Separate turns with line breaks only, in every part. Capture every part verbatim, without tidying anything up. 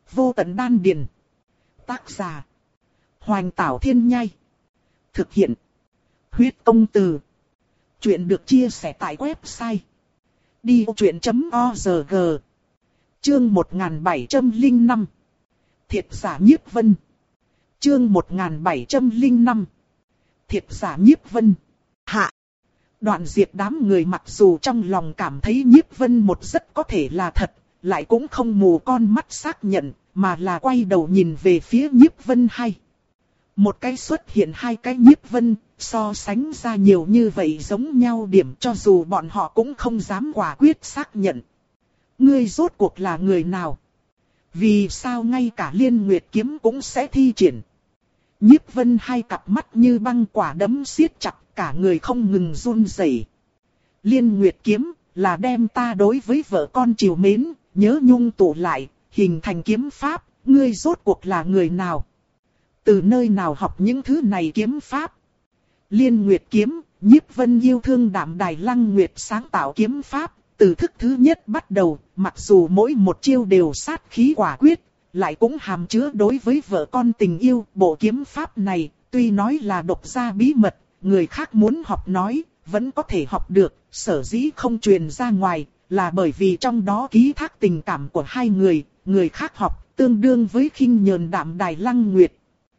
Vô tận đan điền. Tác giả. Hoành Tảo Thiên Nhai. Thực hiện. Huyết Công Từ. Chuyện được chia sẻ tại website đi vô chuyện chấm org. Chương một nghìn bảy trăm lẻ năm. Thiệt giả Nhiếp Vân. Chương một nghìn bảy trăm lẻ năm. Thiệt giả Nhiếp Vân. Hạ. Đoạn Diệp đám người mặc dù trong lòng cảm thấy Nhiếp Vân một rất có thể là thật, lại cũng không mù con mắt xác nhận, mà là quay đầu nhìn về phía Nhiếp Vân hai. Một cái xuất hiện hai cái Nhiếp Vân, so sánh ra nhiều như vậy giống nhau điểm, cho dù bọn họ cũng không dám quả quyết xác nhận. Ngươi rốt cuộc là người nào? Vì sao ngay cả Liên Nguyệt kiếm cũng sẽ thi triển? Nhiếp Vân hai cặp mắt như băng quả đấm siết chặt, cả người không ngừng run rẩy. Liên Nguyệt kiếm là đem ta đối với vợ con trìu mến, nhớ nhung tụ lại, hình thành kiếm pháp. Ngươi rốt cuộc là người nào? Từ nơi nào học những thứ này kiếm pháp? Liên Nguyệt kiếm, Nhiếp Vân yêu thương Đạm Đài Lăng Nguyệt sáng tạo kiếm pháp. Từ thức thứ nhất bắt đầu, mặc dù mỗi một chiêu đều sát khí quả quyết, lại cũng hàm chứa đối với vợ con tình yêu. Bộ kiếm pháp này, tuy nói là độc gia bí mật, người khác muốn học nói, vẫn có thể học được. Sở dĩ không truyền ra ngoài, là bởi vì trong đó ký thác tình cảm của hai người. Người khác học, tương đương với khinh nhờn Đạm Đài Lăng Nguyệt.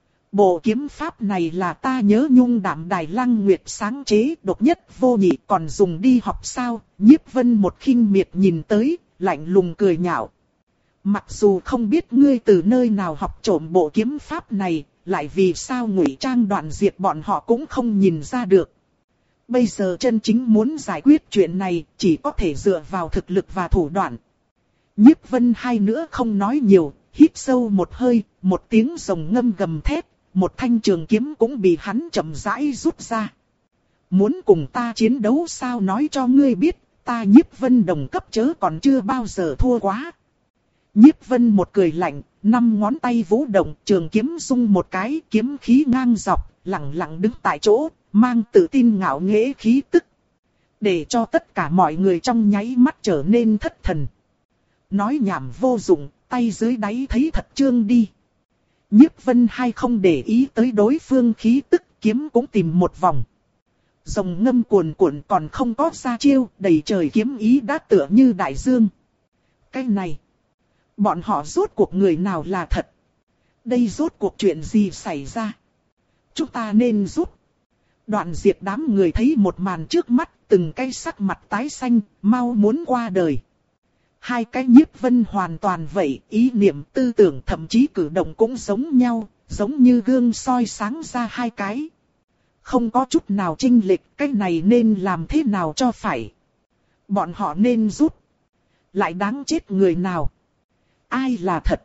Bộ kiếm pháp này là ta nhớ nhung Đạm Đài Lăng Nguyệt sáng chế, độc nhất vô nhị, còn dùng đi học sao? Nhiếp Vân một khinh miệt nhìn tới, lạnh lùng cười nhạo. Mặc dù không biết ngươi từ nơi nào học trộm bộ kiếm pháp này, lại vì sao ngụy trang Đoạn Diệp bọn họ cũng không nhìn ra được. Bây giờ chân chính muốn giải quyết chuyện này, chỉ có thể dựa vào thực lực và thủ đoạn. Nhiếp Vân hai nữa không nói nhiều, hít sâu một hơi, một tiếng rồng ngâm gầm thét. Một thanh trường kiếm cũng bị hắn chậm rãi rút ra. Muốn cùng ta chiến đấu sao? Nói cho ngươi biết, ta Nhiếp Vân đồng cấp chớ còn chưa bao giờ thua quá. Nhiếp Vân một cười lạnh, năm ngón tay vũ động, trường kiếm rung một cái, kiếm khí ngang dọc, lặng lặng đứng tại chỗ, mang tự tin ngạo nghễ khí tức. Để cho tất cả mọi người trong nháy mắt trở nên thất thần. Nói nhảm vô dụng, tay dưới đáy thấy thật trương đi. Nhiếp Vân hai không để ý tới đối phương khí tức, kiếm cũng tìm một vòng. Rồng ngâm cuồn cuộn còn không có ra chiêu, đầy trời kiếm ý đã tựa như đại dương. Cái này, bọn họ rốt cuộc người nào là thật? Đây rốt cuộc chuyện gì xảy ra? Chúng ta nên rút. Đoạn Diệp đám người thấy một màn trước mắt, từng cái sắc mặt tái xanh, mau muốn qua đời. Hai cái Nhiếp Vân hoàn toàn vậy, ý niệm tư tưởng thậm chí cử động cũng giống nhau, giống như gương soi sáng ra hai cái. Không có chút nào chênh lệch, cái này nên làm thế nào cho phải. Bọn họ nên rút. Lại đáng chết người nào? Ai là thật?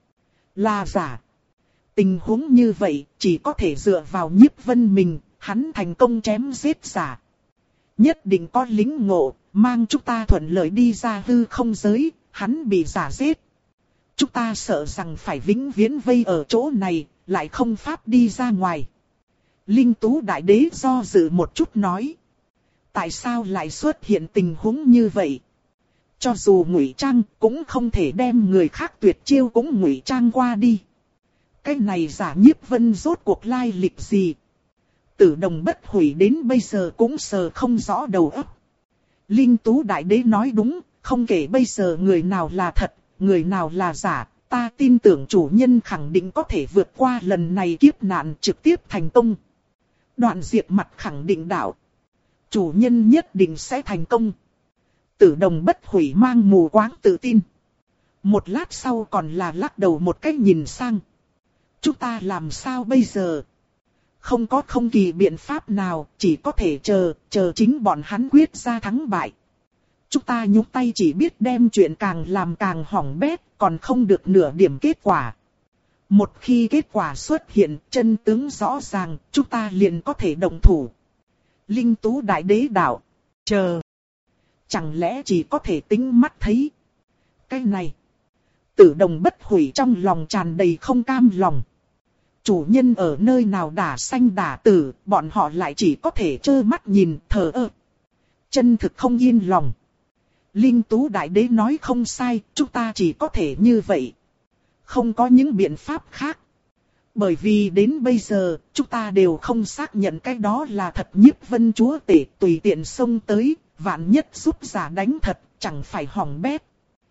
Là giả? Tình huống như vậy, chỉ có thể dựa vào Nhiếp Vân mình, hắn thành công chém giết giả. Nhất định có lính ngộ, mang chúng ta thuận lợi đi ra hư không giới, hắn bị giả giết. Chúng ta sợ rằng phải vĩnh viễn vây ở chỗ này, lại không pháp đi ra ngoài. Linh Tú Đại Đế do dự một chút nói. Tại sao lại xuất hiện tình huống như vậy? Cho dù ngụy trang, cũng không thể đem người khác tuyệt chiêu cũng ngụy trang qua đi. Cái này giả Nhiếp Vân rốt cuộc lai lịch gì? Tử Đồng Bất Hủy đến bây giờ cũng sờ không rõ đầu óc. Linh Tú Đại Đế nói đúng, không kể bây giờ người nào là thật, người nào là giả, ta tin tưởng chủ nhân khẳng định có thể vượt qua lần này kiếp nạn trực tiếp thành công. Đoạn Diệp mặt khẳng định đạo. Chủ nhân nhất định sẽ thành công. Tử Đồng Bất Hủy mang mù quáng tự tin. Một lát sau còn là lắc đầu một cách nhìn sang. Chúng ta làm sao bây giờ? Không có không kỳ biện pháp nào, chỉ có thể chờ, chờ chính bọn hắn quyết ra thắng bại. Chúng ta nhúc tay chỉ biết đem chuyện càng làm càng hỏng bét, còn không được nửa điểm kết quả. Một khi kết quả xuất hiện, chân tướng rõ ràng, chúng ta liền có thể động thủ. Linh Tú Đại Đế đạo, chờ. Chẳng lẽ chỉ có thể tính mắt thấy? Cái này, Tử Đồng Bất Hủy trong lòng tràn đầy không cam lòng. Chủ nhân ở nơi nào đả sanh đả tử, bọn họ lại chỉ có thể trơ mắt nhìn, thờ ơ. Chân thực không yên lòng. Linh Tú Đại Đế nói không sai, chúng ta chỉ có thể như vậy. không có những biện pháp khác. Bởi vì đến bây giờ, chúng ta đều không xác nhận cái đó là thật Nhiếp Vân chúa tể tùy tiện xông tới, vạn nhất giúp giả đánh thật, chẳng phải hỏng bét.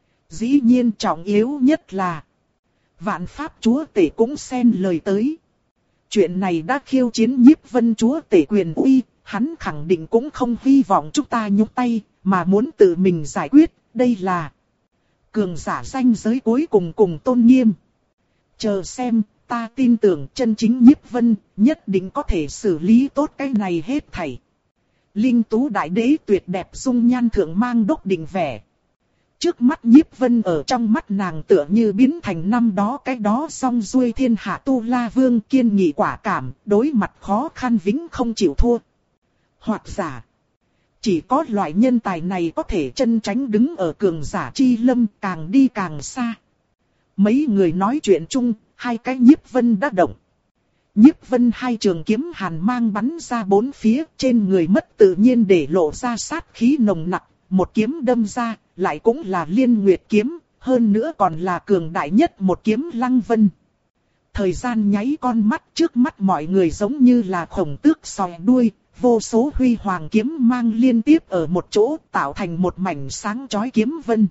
Dĩ nhiên trọng yếu nhất là, vạn pháp chúa tể cũng xen lời tới. Chuyện này đã khiêu chiến Nhiếp Vân chúa tể quyền uy, hắn khẳng định cũng không hy vọng chúng ta nhúc tay, mà muốn tự mình giải quyết, đây là cường giả danh giới cuối cùng cùng tôn nghiêm. Chờ xem, ta tin tưởng chân chính Nhiếp Vân nhất định có thể xử lý tốt cái này hết thảy. Linh Tú đại đế tuyệt đẹp dung nhan thượng mang đốc định vẻ. Trước mắt Nhiếp Vân ở trong mắt nàng tựa như biến thành năm đó cái đó song duy thiên hạ tu la vương kiên nghị quả cảm, đối mặt khó khăn vĩnh không chịu thua. Hoặc giả, chỉ có loại nhân tài này có thể chân tránh đứng ở cường giả chi lâm, càng đi càng xa. Mấy người nói chuyện chung, hai cái Nhiếp Vân đã động. Nhiếp Vân hai trường kiếm hàn mang bắn ra bốn phía, trên người mất tự nhiên để lộ ra sát khí nồng nặc, một kiếm đâm ra, lại cũng là Liên Nguyệt kiếm, hơn nữa còn là cường đại nhất một kiếm Lăng Vân. Thời gian nháy con mắt, trước mắt mọi người giống như là khổng tước sòi đuôi, vô số huy hoàng kiếm mang liên tiếp ở một chỗ, tạo thành một mảnh sáng chói kiếm vân.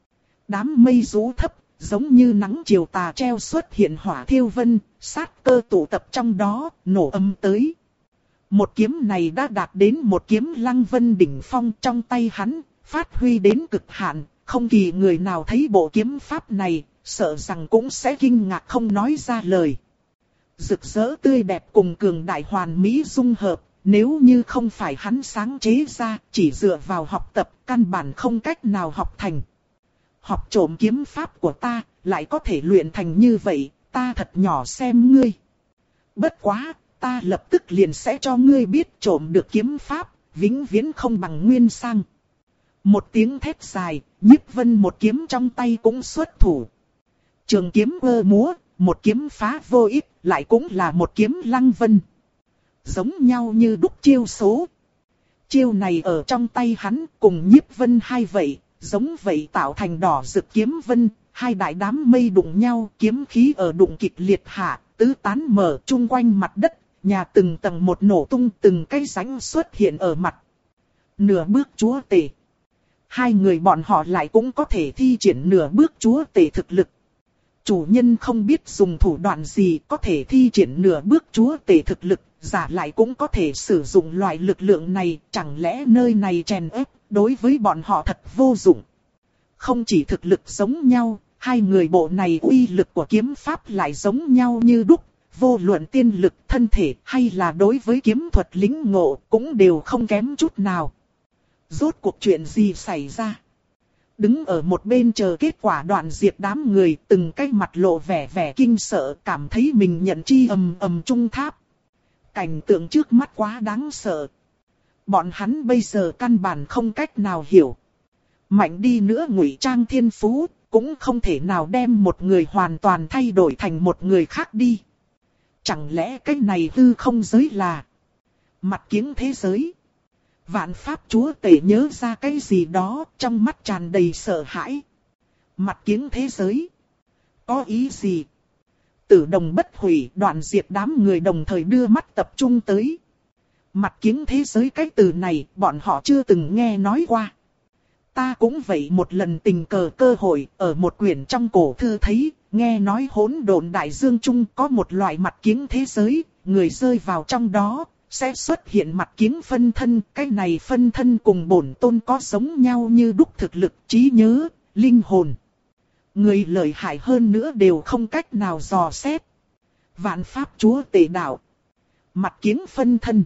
Đám mây rũ thấp, giống như nắng chiều tà treo xuất hiện hỏa thiêu vân, sát cơ tụ tập trong đó, nổ âm tới. Một kiếm này đã đạt đến một kiếm Lăng Vân đỉnh phong, trong tay hắn, phát huy đến cực hạn, không kỳ người nào thấy bộ kiếm pháp này, sợ rằng cũng sẽ kinh ngạc không nói ra lời. Rực rỡ tươi đẹp cùng cường đại hoàn mỹ dung hợp, nếu như không phải hắn sáng chế ra, chỉ dựa vào học tập, căn bản không cách nào học thành. Học trộm kiếm pháp của ta, lại có thể luyện thành như vậy, ta thật nhỏ xem ngươi. Bất quá, ta lập tức liền sẽ cho ngươi biết trộm được kiếm pháp, vĩnh viễn không bằng nguyên sang. Một tiếng thét dài, Nhiếp Vân một kiếm trong tay cũng xuất thủ. Trường kiếm ơ múa, một kiếm phá vô ích, lại cũng là một kiếm Lăng Vân. Giống nhau như đúc chiêu số. Chiêu này ở trong tay hắn cùng Nhiếp Vân hai vậy, giống vậy tạo thành đỏ rực kiếm vân, hai đại đám mây đụng nhau, kiếm khí ở đụng kịch liệt hạ, tứ tán mở chung quanh mặt đất, nhà từng tầng một nổ tung, từng cái rãnh xuất hiện ở mặt. Nửa bước chúa tể. Hai người bọn họ lại cũng có thể thi triển nửa bước chúa tể thực lực. Chủ nhân không biết dùng thủ đoạn gì có thể thi triển nửa bước chúa tể thực lực, giả lại cũng có thể sử dụng loại lực lượng này, chẳng lẽ nơi này chèn ép, đối với bọn họ thật vô dụng. Không chỉ thực lực giống nhau, hai người bộ này uy lực của kiếm pháp lại giống nhau như đúc, vô luận tiên lực thân thể hay là đối với kiếm thuật lĩnh ngộ cũng đều không kém chút nào. Rốt cuộc chuyện gì xảy ra? Đứng ở một bên chờ kết quả đoạn diệt đám người, từng cái mặt lộ vẻ vẻ kinh sợ, cảm thấy mình nhận chi ầm ầm trung tháp. Cảnh tượng trước mắt quá đáng sợ. Bọn hắn bây giờ căn bản không cách nào hiểu. Mạnh đi nữa ngụy trang thiên phú, cũng không thể nào đem một người hoàn toàn thay đổi thành một người khác đi. Chẳng lẽ cái này hư không giới là mặt kiếng thế giới? Vạn pháp chúa tể nhớ ra cái gì đó, trong mắt tràn đầy sợ hãi. Mặt kiếng thế giới? Có ý gì? Tử đồng bất hủy, đoạn diệt đám người đồng thời đưa mắt tập trung tới. Mặt kiếng thế giới, cái từ này bọn họ chưa từng nghe nói qua. Ta cũng vậy, một lần tình cờ cơ hội ở một quyển trong cổ thư thấy, nghe nói hỗn độn đại dương trung có một loại mặt kiếng thế giới, người rơi vào trong đó sẽ xuất hiện mặt kiếng phân thân. Cái này phân thân cùng bổn tôn có giống nhau như đúc thực lực, trí nhớ, linh hồn. Người lợi hại hơn nữa đều không cách nào dò xét. Vạn pháp chúa tể đạo, mặt kiếng phân thân.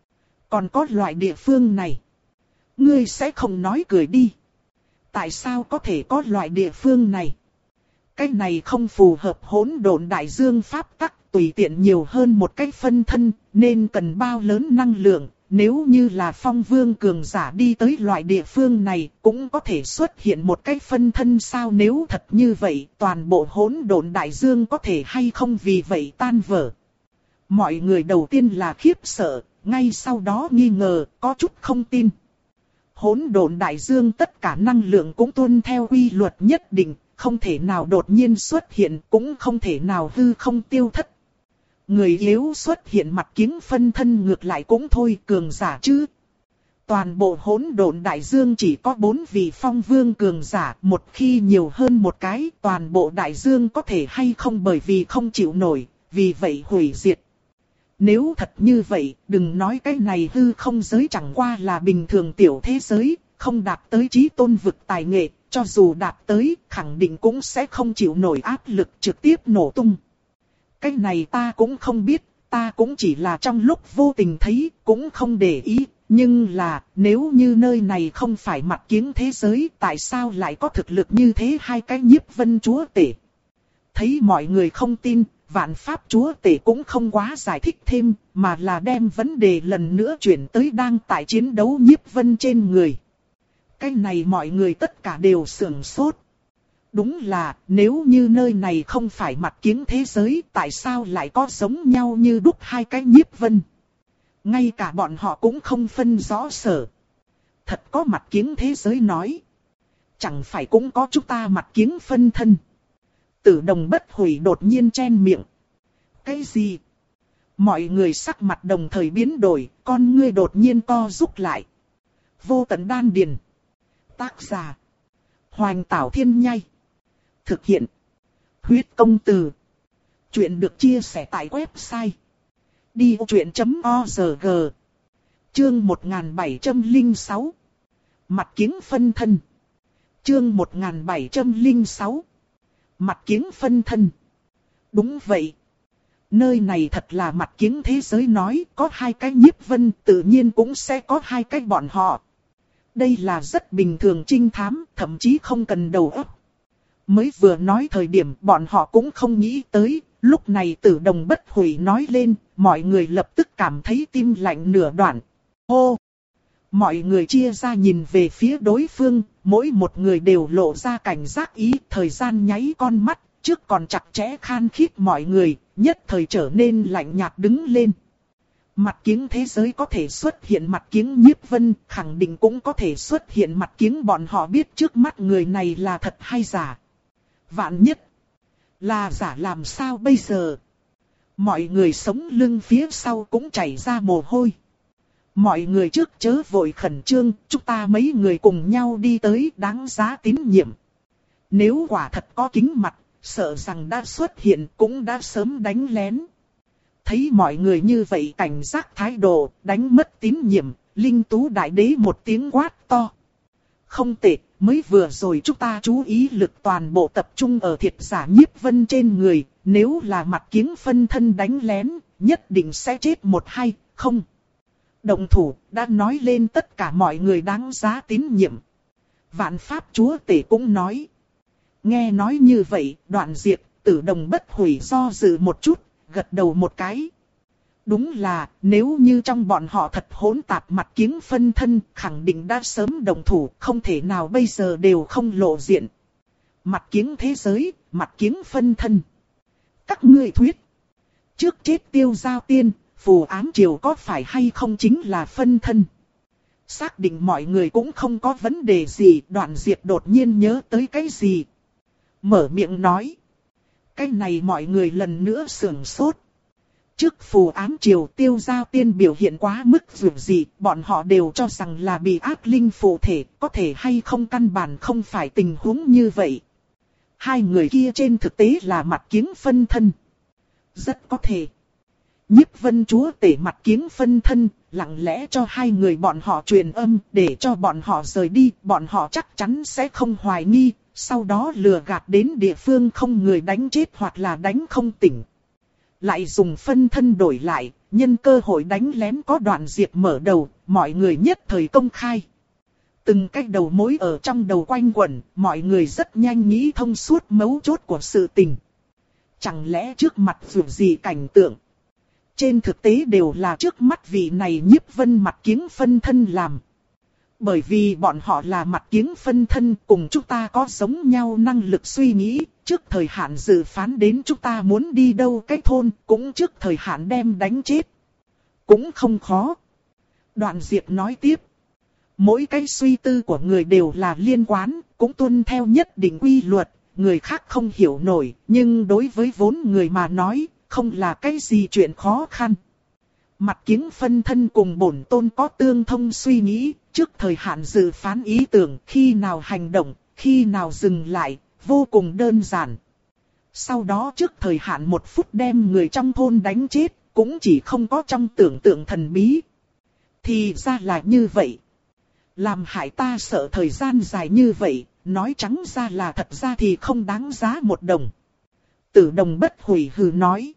Còn có loại địa phương này, ngươi sẽ không nói cười đi. Tại sao có thể có loại địa phương này? Cái này không phù hợp hỗn độn đại dương pháp tắc, tùy tiện nhiều hơn một cái phân thân, nên cần bao lớn năng lượng. Nếu như là phong vương cường giả đi tới loại địa phương này, cũng có thể xuất hiện một cái phân thân sao? Nếu thật như vậy, toàn bộ hỗn độn đại dương có thể hay không vì vậy tan vỡ? Mọi người đầu tiên là khiếp sợ, ngay sau đó nghi ngờ, có chút không tin. Hỗn độn đại dương tất cả năng lượng cũng tuân theo quy luật nhất định, không thể nào đột nhiên xuất hiện, cũng không thể nào hư không tiêu thất. Người yếu xuất hiện mặt kiếng phân thân ngược lại cũng thôi, cường giả chứ. Toàn bộ hỗn độn đại dương chỉ có bốn vị phong vương cường giả, một khi nhiều hơn một cái, toàn bộ đại dương có thể hay không bởi vì không chịu nổi, vì vậy hủy diệt. Nếu thật như vậy, đừng nói cái này hư không giới chẳng qua là bình thường tiểu thế giới, không đạt tới chí tôn vực tài nghệ, cho dù đạt tới, khẳng định cũng sẽ không chịu nổi áp lực trực tiếp nổ tung. Cái này ta cũng không biết, ta cũng chỉ là trong lúc vô tình thấy, cũng không để ý. Nhưng là, nếu như nơi này không phải mặt kiếng thế giới, tại sao lại có thực lực như thế hai cái nhiếp vân chúa tể? Thấy mọi người không tin, vạn pháp chúa tể cũng không quá giải thích thêm, mà là đem vấn đề lần nữa chuyển tới đang tại chiến đấu nhiếp vân trên người. Cái này mọi người tất cả đều sửng sốt. Đúng là, nếu như nơi này không phải mặt kiếng thế giới, tại sao lại có giống nhau như đúc hai cái nhiếp vân? Ngay cả bọn họ cũng không phân rõ sở. Thật có mặt kiếng thế giới nói. Chẳng phải cũng có chúng ta mặt kiếng phân thân. Tử Đồng Bất Hủy đột nhiên chen miệng. Cái gì? Mọi người sắc mặt đồng thời biến đổi, con ngươi đột nhiên co rút lại. Vô tận đan điền. Tác giả. Hoành Tảo Thiên Nhai. Thực hiện. Huyết Công Từ. Chuyện được chia sẻ tại website đi vô chuyện chấm org. Chương một nghìn bảy trăm lẻ sáu. Mặt kiếng phân thân. Chương một nghìn bảy trăm lẻ sáu. Mặt kiếng phân thân. Đúng vậy. Nơi này thật là mặt kiếng thế giới nói, có hai cái nhiếp vân, tự nhiên cũng sẽ có hai cái bọn họ. Đây là rất bình thường trinh thám, thậm chí không cần đầu óc. Mới vừa nói thời điểm bọn họ cũng không nghĩ tới. Lúc này Tử Đồng Bất Hủy nói lên, mọi người lập tức cảm thấy tim lạnh nửa đoạn. Hô! Mọi người chia ra nhìn về phía đối phương, mỗi một người đều lộ ra cảnh giác ý, thời gian nháy con mắt, trước còn chặt chẽ khan khít mọi người, nhất thời trở nên lạnh nhạt đứng lên. Mặt kiếng thế giới có thể xuất hiện mặt kiếng nhiếp vân, khẳng định cũng có thể xuất hiện mặt kiếng bọn họ biết trước mắt người này là thật hay giả. Vạn nhất là giả làm sao bây giờ? Mọi người sống lưng phía sau cũng chảy ra mồ hôi. Mọi người trước chớ vội khẩn trương, chúng ta mấy người cùng nhau đi tới đáng giá tín nhiệm. Nếu quả thật có kính mặt, sợ rằng đã xuất hiện cũng đã sớm đánh lén. Thấy mọi người như vậy cảnh giác thái độ, đánh mất tín nhiệm, Linh Tú Đại Đế một tiếng quát to. Không tệ, mới vừa rồi chúng ta chú ý lực toàn bộ tập trung ở thiệt giả nhiếp vân trên người, nếu là mặt kiếng phân thân đánh lén, nhất định sẽ chết một hay, không. Động thủ, đã nói lên tất cả mọi người đáng giá tín nhiệm. Vạn Pháp Chúa Tể cũng nói. Nghe nói như vậy, Đoạn Diệp, Tử Đồng Bất Hủy do dự một chút, gật đầu một cái. Đúng là, nếu như trong bọn họ thật hỗn tạp mặt kiếng phân thân, khẳng định đã sớm đồng thủ, không thể nào bây giờ đều không lộ diện. Mặt kiếng thế giới, mặt kiếng phân thân. Các ngươi thuyết. Trước chết Tiêu Giao Tiên, phù ám triều có phải hay không chính là phân thân. Xác định mọi người cũng không có vấn đề gì, Đoạn Diệp đột nhiên nhớ tới cái gì. Mở miệng nói. Cái này mọi người lần nữa sưởng sốt. Trước phù ám triều Tiêu Giao Tiên biểu hiện quá mức dù gì, bọn họ đều cho rằng là bị ác linh phụ thể, có thể hay không căn bản không phải tình huống như vậy. Hai người kia trên thực tế là mặt kiếng phân thân. Rất có thể. Nhiếp Vân Chúa Tể mặt kiếng phân thân, lặng lẽ cho hai người bọn họ truyền âm để cho bọn họ rời đi, bọn họ chắc chắn sẽ không hoài nghi, sau đó lừa gạt đến địa phương không người đánh chết hoặc là đánh không tỉnh. Lại dùng phân thân đổi lại, nhân cơ hội đánh lén có Đoạn Diệp mở đầu, mọi người nhất thời công khai. Từng cái đầu mối ở trong đầu quanh quẩn, mọi người rất nhanh nghĩ thông suốt mấu chốt của sự tình. Chẳng lẽ trước mặt dù gì cảnh tượng? Trên thực tế đều là trước mắt vị này Nhiếp Vân mặt kiếng phân thân làm. Bởi vì bọn họ là mặt kiếng phân thân cùng chúng ta có giống nhau năng lực suy nghĩ, trước thời hạn dự phán đến chúng ta muốn đi đâu cái thôn, cũng trước thời hạn đem đánh chết. Cũng không khó. Đoạn Diệp nói tiếp. Mỗi cái suy tư của người đều là liên quan, cũng tuân theo nhất định quy luật, người khác không hiểu nổi, nhưng đối với vốn người mà nói, không là cái gì chuyện khó khăn. Mặt kiếng phân thân cùng bổn tôn có tương thông suy nghĩ, trước thời hạn dự phán ý tưởng, khi nào hành động, khi nào dừng lại, vô cùng đơn giản. Sau đó trước thời hạn một phút đem người trong thôn đánh chết, cũng chỉ không có trong tưởng tượng thần bí. Thì ra là như vậy. Làm hại ta sợ thời gian dài như vậy, nói trắng ra là thật ra thì không đáng giá một đồng. Tử Đồng bất hủy hừ nói.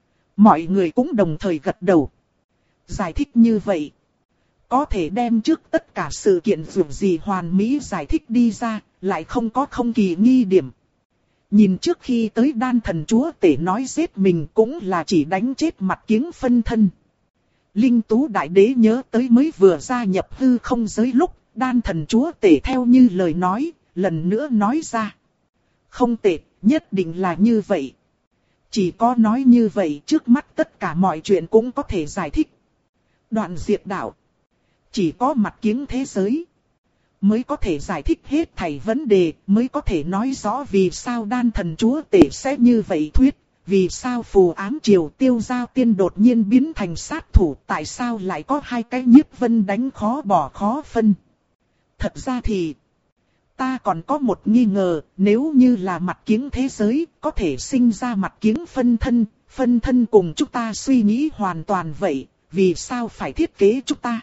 Mọi người cũng đồng thời gật đầu. Giải thích như vậy, có thể đem trước tất cả sự kiện dù gì hoàn mỹ giải thích đi ra, lại không có không kỳ nghi điểm. Nhìn trước khi tới đan thần chúa tể nói giết mình cũng là chỉ đánh chết mặt kiếng phân thân. Linh Tú Đại Đế nhớ tới mới vừa gia nhập hư không giới lúc, đan thần chúa tể theo như lời nói, lần nữa nói ra. Không tệ, nhất định là như vậy. Chỉ có nói như vậy trước mắt tất cả mọi chuyện cũng có thể giải thích. Đoạn diệt đạo. Chỉ có mặt kiếng thế giới mới có thể giải thích hết thảy vấn đề, mới có thể nói rõ vì sao đan thần chúa tể sẽ như vậy thuyết, vì sao phù ám triều Tiêu Giao Tiên đột nhiên biến thành sát thủ, tại sao lại có hai cái nhiếp vân đánh khó bỏ khó phân. Thật ra thì, ta còn có một nghi ngờ, nếu như là mặt kiếng thế giới, có thể sinh ra mặt kiếng phân thân, phân thân cùng chúng ta suy nghĩ hoàn toàn vậy, vì sao phải thiết kế chúng ta?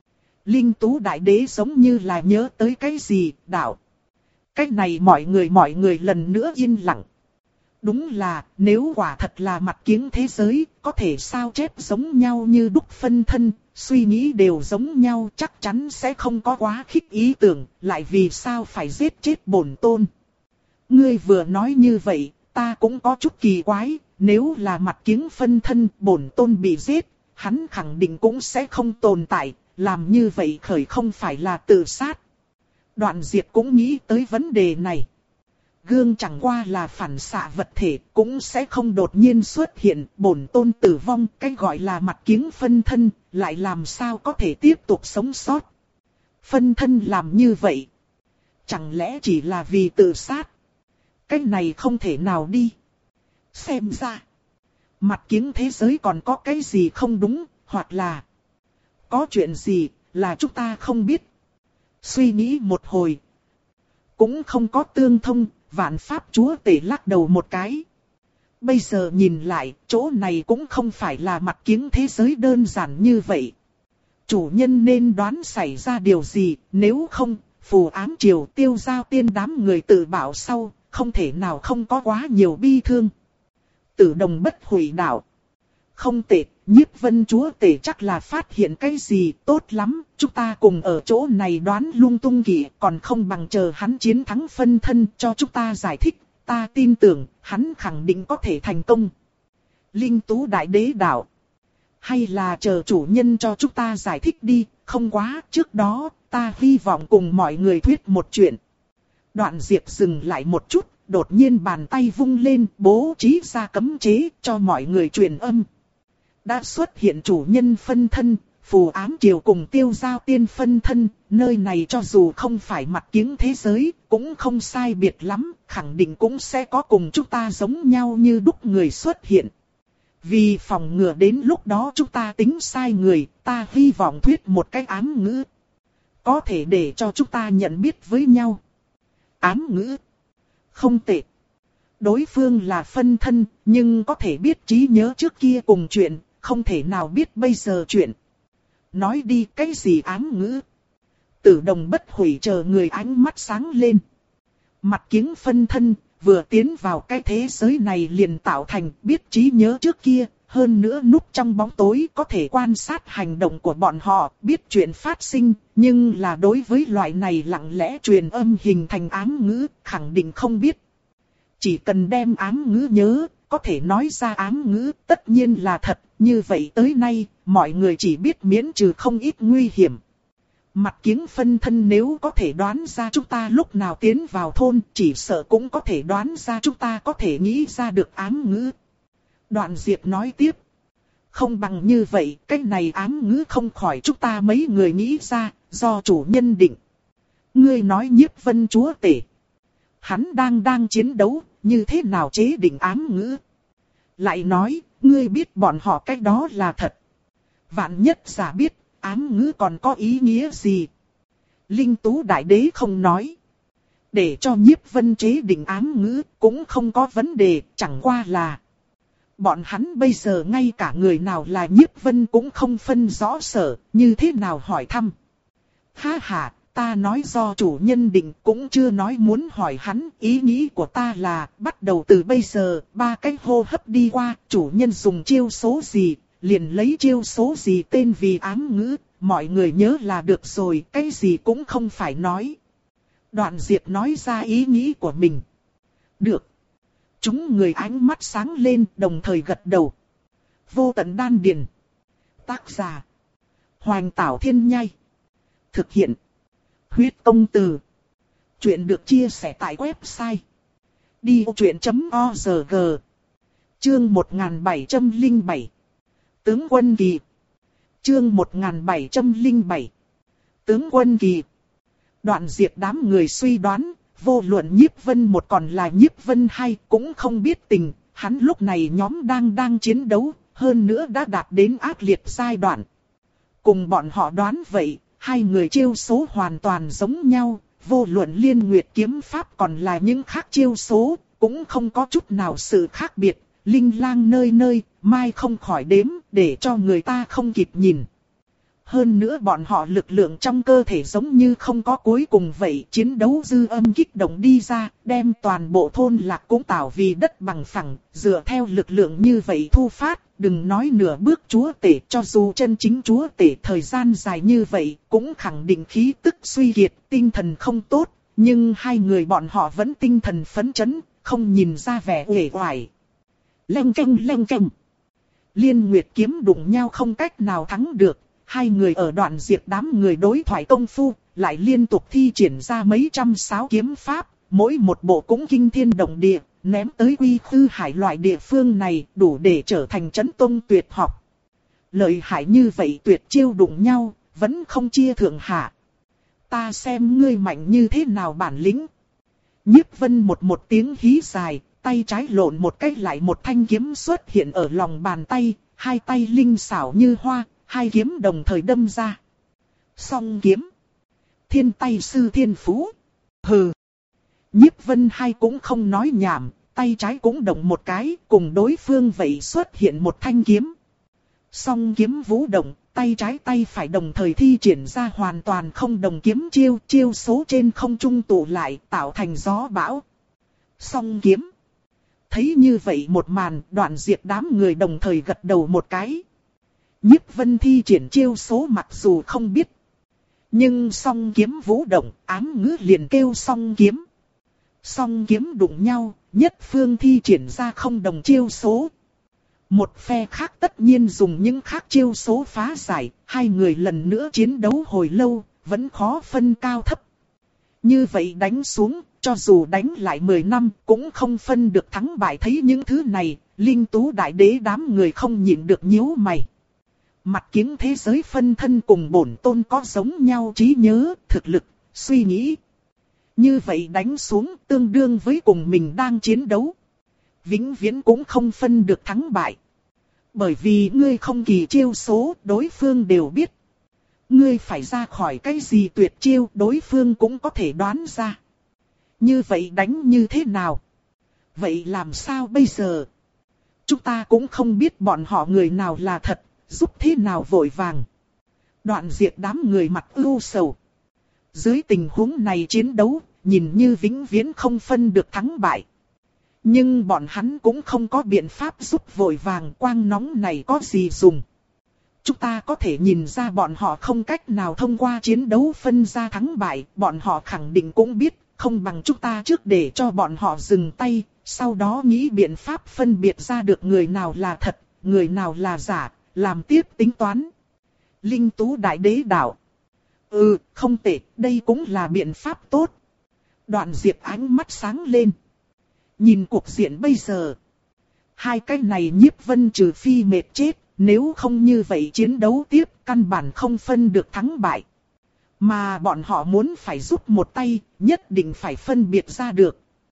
Linh Tú Đại Đế giống như là nhớ tới cái gì, đạo. Cái này mọi người mọi người lần nữa yên lặng. Đúng là, nếu quả thật là mặt kiếng thế giới, có thể sao chép giống nhau như đúc phân thân, suy nghĩ đều giống nhau, chắc chắn sẽ không có quá khích ý tưởng, lại vì sao phải giết chết bổn tôn. Ngươi vừa nói như vậy, ta cũng có chút kỳ quái, nếu là mặt kiếng phân thân, bổn tôn bị giết, hắn khẳng định cũng sẽ không tồn tại. Làm như vậy khởi không phải là tự sát. Đoạn diệt cũng nghĩ tới vấn đề này. Gương chẳng qua là phản xạ vật thể, cũng sẽ không đột nhiên xuất hiện, bổn tôn tử vong, cái gọi là mặt kiếng phân thân, lại làm sao có thể tiếp tục sống sót. Phân thân làm như vậy, chẳng lẽ chỉ là vì tự sát? Cái này không thể nào đi. Xem ra, mặt kiếng thế giới còn có cái gì không đúng, hoặc là có chuyện gì là chúng ta không biết. Suy nghĩ một hồi, cũng không có tương thông, vạn pháp chúa tể lắc đầu một cái. Bây giờ nhìn lại, chỗ này cũng không phải là mặt kiếng thế giới đơn giản như vậy. Chủ nhân nên đoán xảy ra điều gì, nếu không, phù ám triều Tiêu Giao Tiên đám người tự bảo sau, không thể nào không có quá nhiều bi thương. Tử Đồng bất hủy đạo. Không tệ, nhiếp vân chúa tể chắc là phát hiện cái gì tốt lắm, chúng ta cùng ở chỗ này đoán lung tung kỹ, còn không bằng chờ hắn chiến thắng phân thân cho chúng ta giải thích, ta tin tưởng, hắn khẳng định có thể thành công. Linh Tú Đại Đế đạo. Hay là chờ chủ nhân cho chúng ta giải thích đi, không quá, trước đó, ta hy vọng cùng mọi người thuyết một chuyện. Đoạn diệt dừng lại một chút, đột nhiên bàn tay vung lên, bố trí ra cấm chế cho mọi người truyền âm. Đã xuất hiện chủ nhân phân thân, phù ám triều cùng Tiêu Giao Tiên phân thân, nơi này cho dù không phải mặt kiếng thế giới, cũng không sai biệt lắm, khẳng định cũng sẽ có cùng chúng ta giống nhau như đúc người xuất hiện. Vì phòng ngừa đến lúc đó chúng ta tính sai người, ta hy vọng thuyết một cái ám ngữ. Có thể để cho chúng ta nhận biết với nhau. Ám ngữ. Không tệ. Đối phương là phân thân, nhưng có thể biết trí nhớ trước kia cùng chuyện, không thể nào biết bây giờ chuyện. Nói đi cái gì ám ngữ. Tử Đồng bất hủy chờ người ánh mắt sáng lên. Mặt kiếng phân thân, vừa tiến vào cái thế giới này liền tạo thành biết trí nhớ trước kia, hơn nữa núp trong bóng tối có thể quan sát hành động của bọn họ, biết chuyện phát sinh, nhưng là đối với loại này lặng lẽ truyền âm hình thành ám ngữ, khẳng định không biết. Chỉ cần đem ám ngữ nhớ, có thể nói ra ám ngữ, tất nhiên là thật, như vậy tới nay, mọi người chỉ biết miễn trừ không ít nguy hiểm. Mặt kiếng phân thân nếu có thể đoán ra chúng ta lúc nào tiến vào thôn, chỉ sợ cũng có thể đoán ra chúng ta có thể nghĩ ra được ám ngữ. Đoạn diệt nói tiếp. Không bằng như vậy, cái này ám ngữ không khỏi chúng ta mấy người nghĩ ra, do chủ nhân định. Ngươi nói nhiếp vân chúa tể. Hắn đang đang chiến đấu, như thế nào chế định ám ngữ? Lại nói, ngươi biết bọn họ cách đó là thật. Vạn nhất giả biết, ám ngữ còn có ý nghĩa gì? Linh Tú Đại Đế không nói. Để cho Nhiếp Vân chế định ám ngữ cũng không có vấn đề, chẳng qua là bọn hắn bây giờ ngay cả người nào là Nhiếp Vân cũng không phân rõ sở, như thế nào hỏi thăm. Ha ha, ta nói do chủ nhân định cũng chưa nói muốn hỏi hắn, ý nghĩ của ta là bắt đầu từ bây giờ, ba cái hô hấp đi qua, chủ nhân dùng chiêu số gì, liền lấy chiêu số gì tên vì ám ngữ, mọi người nhớ là được rồi, cái gì cũng không phải nói. Đoạn Diệp nói ra ý nghĩ của mình. Được. Chúng người ánh mắt sáng lên đồng thời gật đầu. Vô tận đan điền. Tác giả. Hoành Tảo Thiên Nhai. Thực hiện. Huyết Công Từ. Chuyện được chia sẻ tại website. đi ô chuyện chấm o rờ giê. Chương một nghìn bảy trăm lẻ bảy. Tướng Quân Kỳ. Chương một nghìn bảy trăm lẻ bảy. Tướng Quân Kỳ. Đoạn Diệp đám người suy đoán, vô luận Nhiếp Vân một còn là Nhiếp Vân hai cũng không biết tình, hắn lúc này nhóm đang đang chiến đấu, hơn nữa đã đạt đến ác liệt giai đoạn. Cùng bọn họ đoán vậy, hai người chiêu số hoàn toàn giống nhau, vô luận Liên Nguyệt kiếm pháp còn là những khác chiêu số, cũng không có chút nào sự khác biệt, linh lang nơi nơi, mai không khỏi đếm, để cho người ta không kịp nhìn. Hơn nữa bọn họ lực lượng trong cơ thể giống như không có cuối cùng vậy, chiến đấu dư âm kích động đi ra, đem toàn bộ thôn lạc cũng tạo vì đất bằng phẳng, dựa theo lực lượng như vậy thu phát, đừng nói nửa bước chúa tể, cho dù chân chính chúa tể thời gian dài như vậy, cũng khẳng định khí tức suy kiệt, tinh thần không tốt, nhưng hai người bọn họ vẫn tinh thần phấn chấn, không nhìn ra vẻ uể oải. Leng keng leng keng. Liên Nguyệt kiếm đụng nhau không cách nào thắng được. Hai người ở Đoạn Diệp đám người đối thoại công phu, lại liên tục thi triển ra mấy trăm sáo kiếm pháp, mỗi một bộ cũng kinh thiên động địa, ném tới Quy Khư Hải loại địa phương này, đủ để trở thành chấn tông tuyệt học. Lợi hại như vậy tuyệt chiêu đụng nhau, vẫn không chia thượng hạ. Ta xem ngươi mạnh như thế nào bản lĩnh. Nhiếp Vân một một tiếng hí dài, tay trái lộn một cái lại một thanh kiếm xuất hiện ở lòng bàn tay, hai tay linh xảo như hoa. Hai kiếm đồng thời đâm ra. Song kiếm. Thiên tay sư thiên phú. Hừ. Nhiếp Vân hai cũng không nói nhảm, tay trái cũng động một cái, cùng đối phương vậy xuất hiện một thanh kiếm. Song kiếm vũ động, tay trái tay phải đồng thời thi triển ra hoàn toàn không đồng kiếm chiêu, chiêu số trên không trung tụ lại, tạo thành gió bão. Song kiếm. Thấy như vậy một màn, Đoạn Diệp đám người đồng thời gật đầu một cái. Nhiếp Vân thi triển chiêu số mặc dù không biết. Nhưng song kiếm vũ động, ám ngữ liền kêu song kiếm. Song kiếm đụng nhau, nhất phương thi triển ra không đồng chiêu số. Một phe khác tất nhiên dùng những khác chiêu số phá giải, hai người lần nữa chiến đấu hồi lâu, vẫn khó phân cao thấp. Như vậy đánh xuống, cho dù đánh lại mười năm, cũng không phân được thắng bại. Thấy những thứ này, Linh Tú Đại Đế đám người không nhịn được nhíu mày. Mặt kiếng thế giới phân thân cùng bổn tôn có giống nhau trí nhớ, thực lực, suy nghĩ. Như vậy đánh xuống tương đương với cùng mình đang chiến đấu. Vĩnh viễn cũng không phân được thắng bại. Bởi vì ngươi không kỳ chiêu số, đối phương đều biết. Ngươi phải ra khỏi cái gì tuyệt chiêu, đối phương cũng có thể đoán ra. Như vậy đánh như thế nào? Vậy làm sao bây giờ? Chúng ta cũng không biết bọn họ người nào là thật. Giúp thế nào vội vàng. Đoạn Diệp đám người mặt ưu sầu. Dưới tình huống này chiến đấu, nhìn như vĩnh viễn không phân được thắng bại. Nhưng bọn hắn cũng không có biện pháp giúp vội vàng, quang nóng này có gì dùng. Chúng ta có thể nhìn ra bọn họ không cách nào thông qua chiến đấu phân ra thắng bại. Bọn họ khẳng định cũng biết, không bằng chúng ta trước để cho bọn họ dừng tay. Sau đó nghĩ biện pháp phân biệt ra được người nào là thật, người nào là giả. Làm tiếp tính toán. Linh Tú Đại Đế đạo. Ừ, không tệ, đây cũng là biện pháp tốt. Đoạn Diệp ánh mắt sáng lên. Nhìn cuộc diện bây giờ. Hai cái này Nhiếp Vân trừ phi mệt chết, nếu không như vậy chiến đấu tiếp, căn bản không phân được thắng bại. Mà bọn họ muốn phải giúp một tay, nhất định phải phân biệt ra được.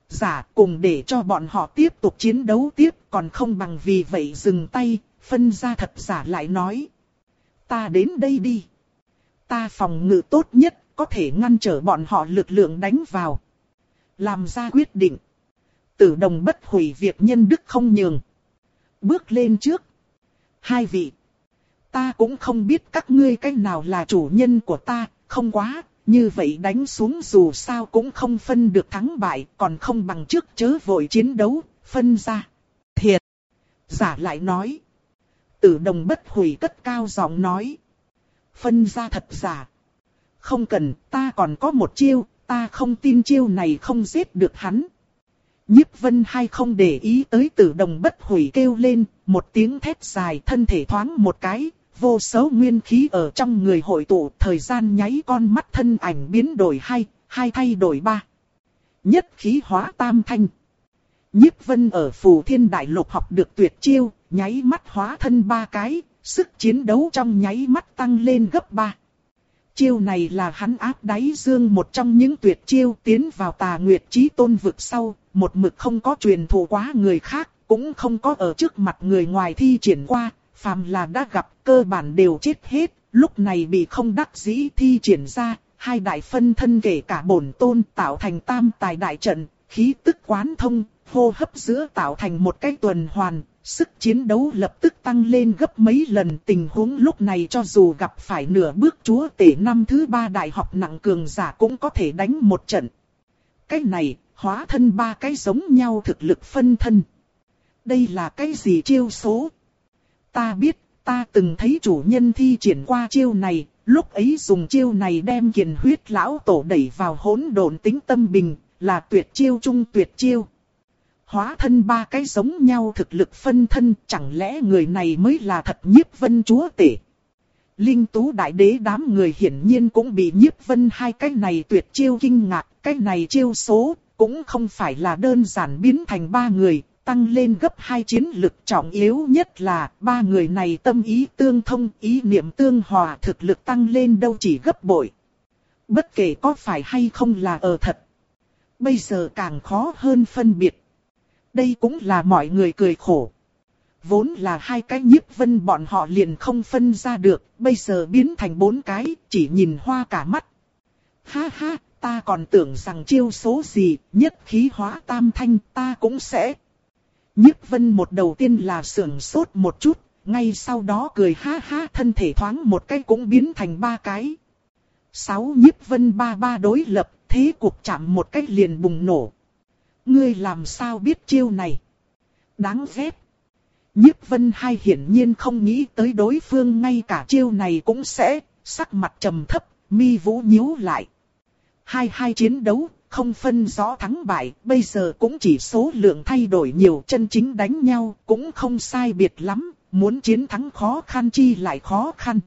giả cùng để cho bọn họ tiếp tục chiến đấu tiếp, còn không bằng vì vậy dừng tay. Phân ra thật giả lại nói. Ta đến đây đi. Ta phòng ngự tốt nhất, có thể ngăn trở bọn họ lực lượng đánh vào. Làm ra quyết định. Tử Đồng bất hủy việc nhân đức không nhường. Bước lên trước. Hai vị. Ta cũng không biết các ngươi cách nào là chủ nhân của ta, không quá. Như vậy đánh xuống dù sao cũng không phân được thắng bại, còn không bằng trước chớ vội chiến đấu, phân ra. Thiệt. Giả lại nói. Tử Đồng bất hủy cất cao giọng nói. Phân ra thật giả. Không cần, ta còn có một chiêu, ta không tin chiêu này không giết được hắn. Nhiếp Vân Hai không để ý tới Tử Đồng bất hủy kêu lên, một tiếng thét dài, thân thể thoáng một cái, vô số nguyên khí ở trong người hội tụ, thời gian nháy con mắt thân ảnh biến đổi hai, hai thay đổi ba. Nhất khí hóa tam thanh. Nhiếp Vân ở Phù Thiên Đại Lục học được tuyệt chiêu, nháy mắt hóa thân ba cái, sức chiến đấu trong nháy mắt tăng lên gấp ba. Chiêu này là hắn áp đáy dương một trong những tuyệt chiêu, tiến vào Tà Nguyệt Chí Tôn vực sau, một mực không có truyền thụ quá người khác, cũng không có ở trước mặt người ngoài thi triển qua, phàm là đã gặp cơ bản đều chết hết, lúc này bị không đắc dĩ thi triển ra, hai đại phân thân kể cả bổn tôn tạo thành tam tài đại trận, khí tức quán thông, hô hấp giữa tạo thành một cái tuần hoàn. Sức chiến đấu lập tức tăng lên gấp mấy lần, tình huống lúc này cho dù gặp phải nửa bước chúa tể năm thứ ba đại học nặng cường giả cũng có thể đánh một trận. Cái này, hóa thân ba cái giống nhau thực lực phân thân. Đây là cái gì chiêu số? Ta biết, ta từng thấy chủ nhân thi triển qua chiêu này, lúc ấy dùng chiêu này đem Kiền Huyết lão tổ đẩy vào hỗn độn tính tâm bình, là tuyệt chiêu trung tuyệt chiêu. Hóa thân ba cái giống nhau thực lực phân thân, chẳng lẽ người này mới là thật Nhiếp Vân chúa tể? Linh Tú đại đế đám người hiển nhiên cũng bị Nhiếp Vân hai cái này tuyệt chiêu kinh ngạc, cái này chiêu số cũng không phải là đơn giản biến thành ba người, tăng lên gấp hai chiến lực, trọng yếu nhất là ba người này tâm ý tương thông, ý niệm tương hòa, thực lực tăng lên đâu chỉ gấp bội. Bất kể có phải hay không là ở thật. Bây giờ càng khó hơn phân biệt. Đây cũng là mọi người cười khổ. Vốn là hai cái Nhiếp Vân bọn họ liền không phân ra được, bây giờ biến thành bốn cái, chỉ nhìn hoa cả mắt. Ha ha, ta còn tưởng rằng chiêu số gì, nhất khí hóa tam thanh, ta cũng sẽ. Nhiếp Vân một đầu tiên là sưởng sốt một chút, ngay sau đó cười ha ha, thân thể thoáng một cái cũng biến thành ba cái. Sáu Nhiếp Vân ba ba đối lập, thế cuộc chạm một cái liền bùng nổ. Ngươi làm sao biết chiêu này? Đáng ghét. Nhiếp Vân Hai hiển nhiên không nghĩ tới đối phương ngay cả chiêu này cũng sẽ, sắc mặt trầm thấp, mi vũ nhíu lại. Hai hai chiến đấu, không phân rõ thắng bại, bây giờ cũng chỉ số lượng thay đổi nhiều, chân chính đánh nhau, cũng không sai biệt lắm, muốn chiến thắng khó khăn chi lại khó khăn.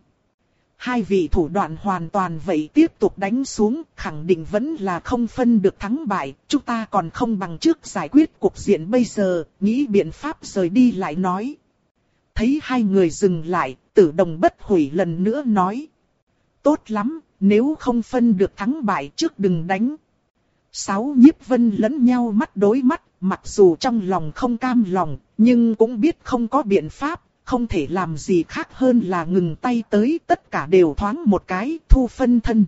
Hai vị thủ đoạn hoàn toàn vậy tiếp tục đánh xuống, khẳng định vẫn là không phân được thắng bại, chúng ta còn không bằng trước giải quyết cục diện bây giờ, nghĩ biện pháp rời đi lại nói. Thấy hai người dừng lại, Tử Đồng bất hủy lần nữa nói. Tốt lắm, nếu không phân được thắng bại trước đừng đánh. Sáu Nhiếp Vân lẫn nhau mắt đối mắt, mặc dù trong lòng không cam lòng, nhưng cũng biết không có biện pháp. Không thể làm gì khác hơn là ngừng tay tới, tất cả đều thoáng một cái, thu phân thân.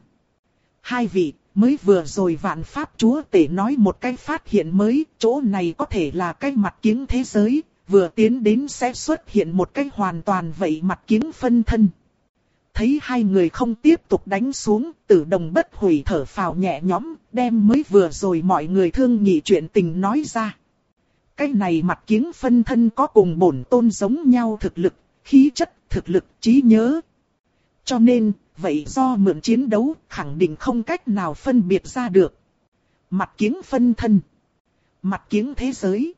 Hai vị, mới vừa rồi Vạn Pháp Chúa Tể nói một cái phát hiện mới, chỗ này có thể là cái mặt kiếng thế giới, vừa tiến đến sẽ xuất hiện một cái hoàn toàn vậy mặt kiếng phân thân. Thấy hai người không tiếp tục đánh xuống, Tử Đồng bất hủy thở phào nhẹ nhõm, đem mới vừa rồi mọi người thương nghị chuyện tình nói ra. Cái này mặt kiếng phân thân có cùng bổn tôn giống nhau thực lực, khí chất, thực lực, trí nhớ. Cho nên, vậy do mượn chiến đấu, khẳng định không cách nào phân biệt ra được. Mặt kiếng phân thân. Mặt kiếng thế giới.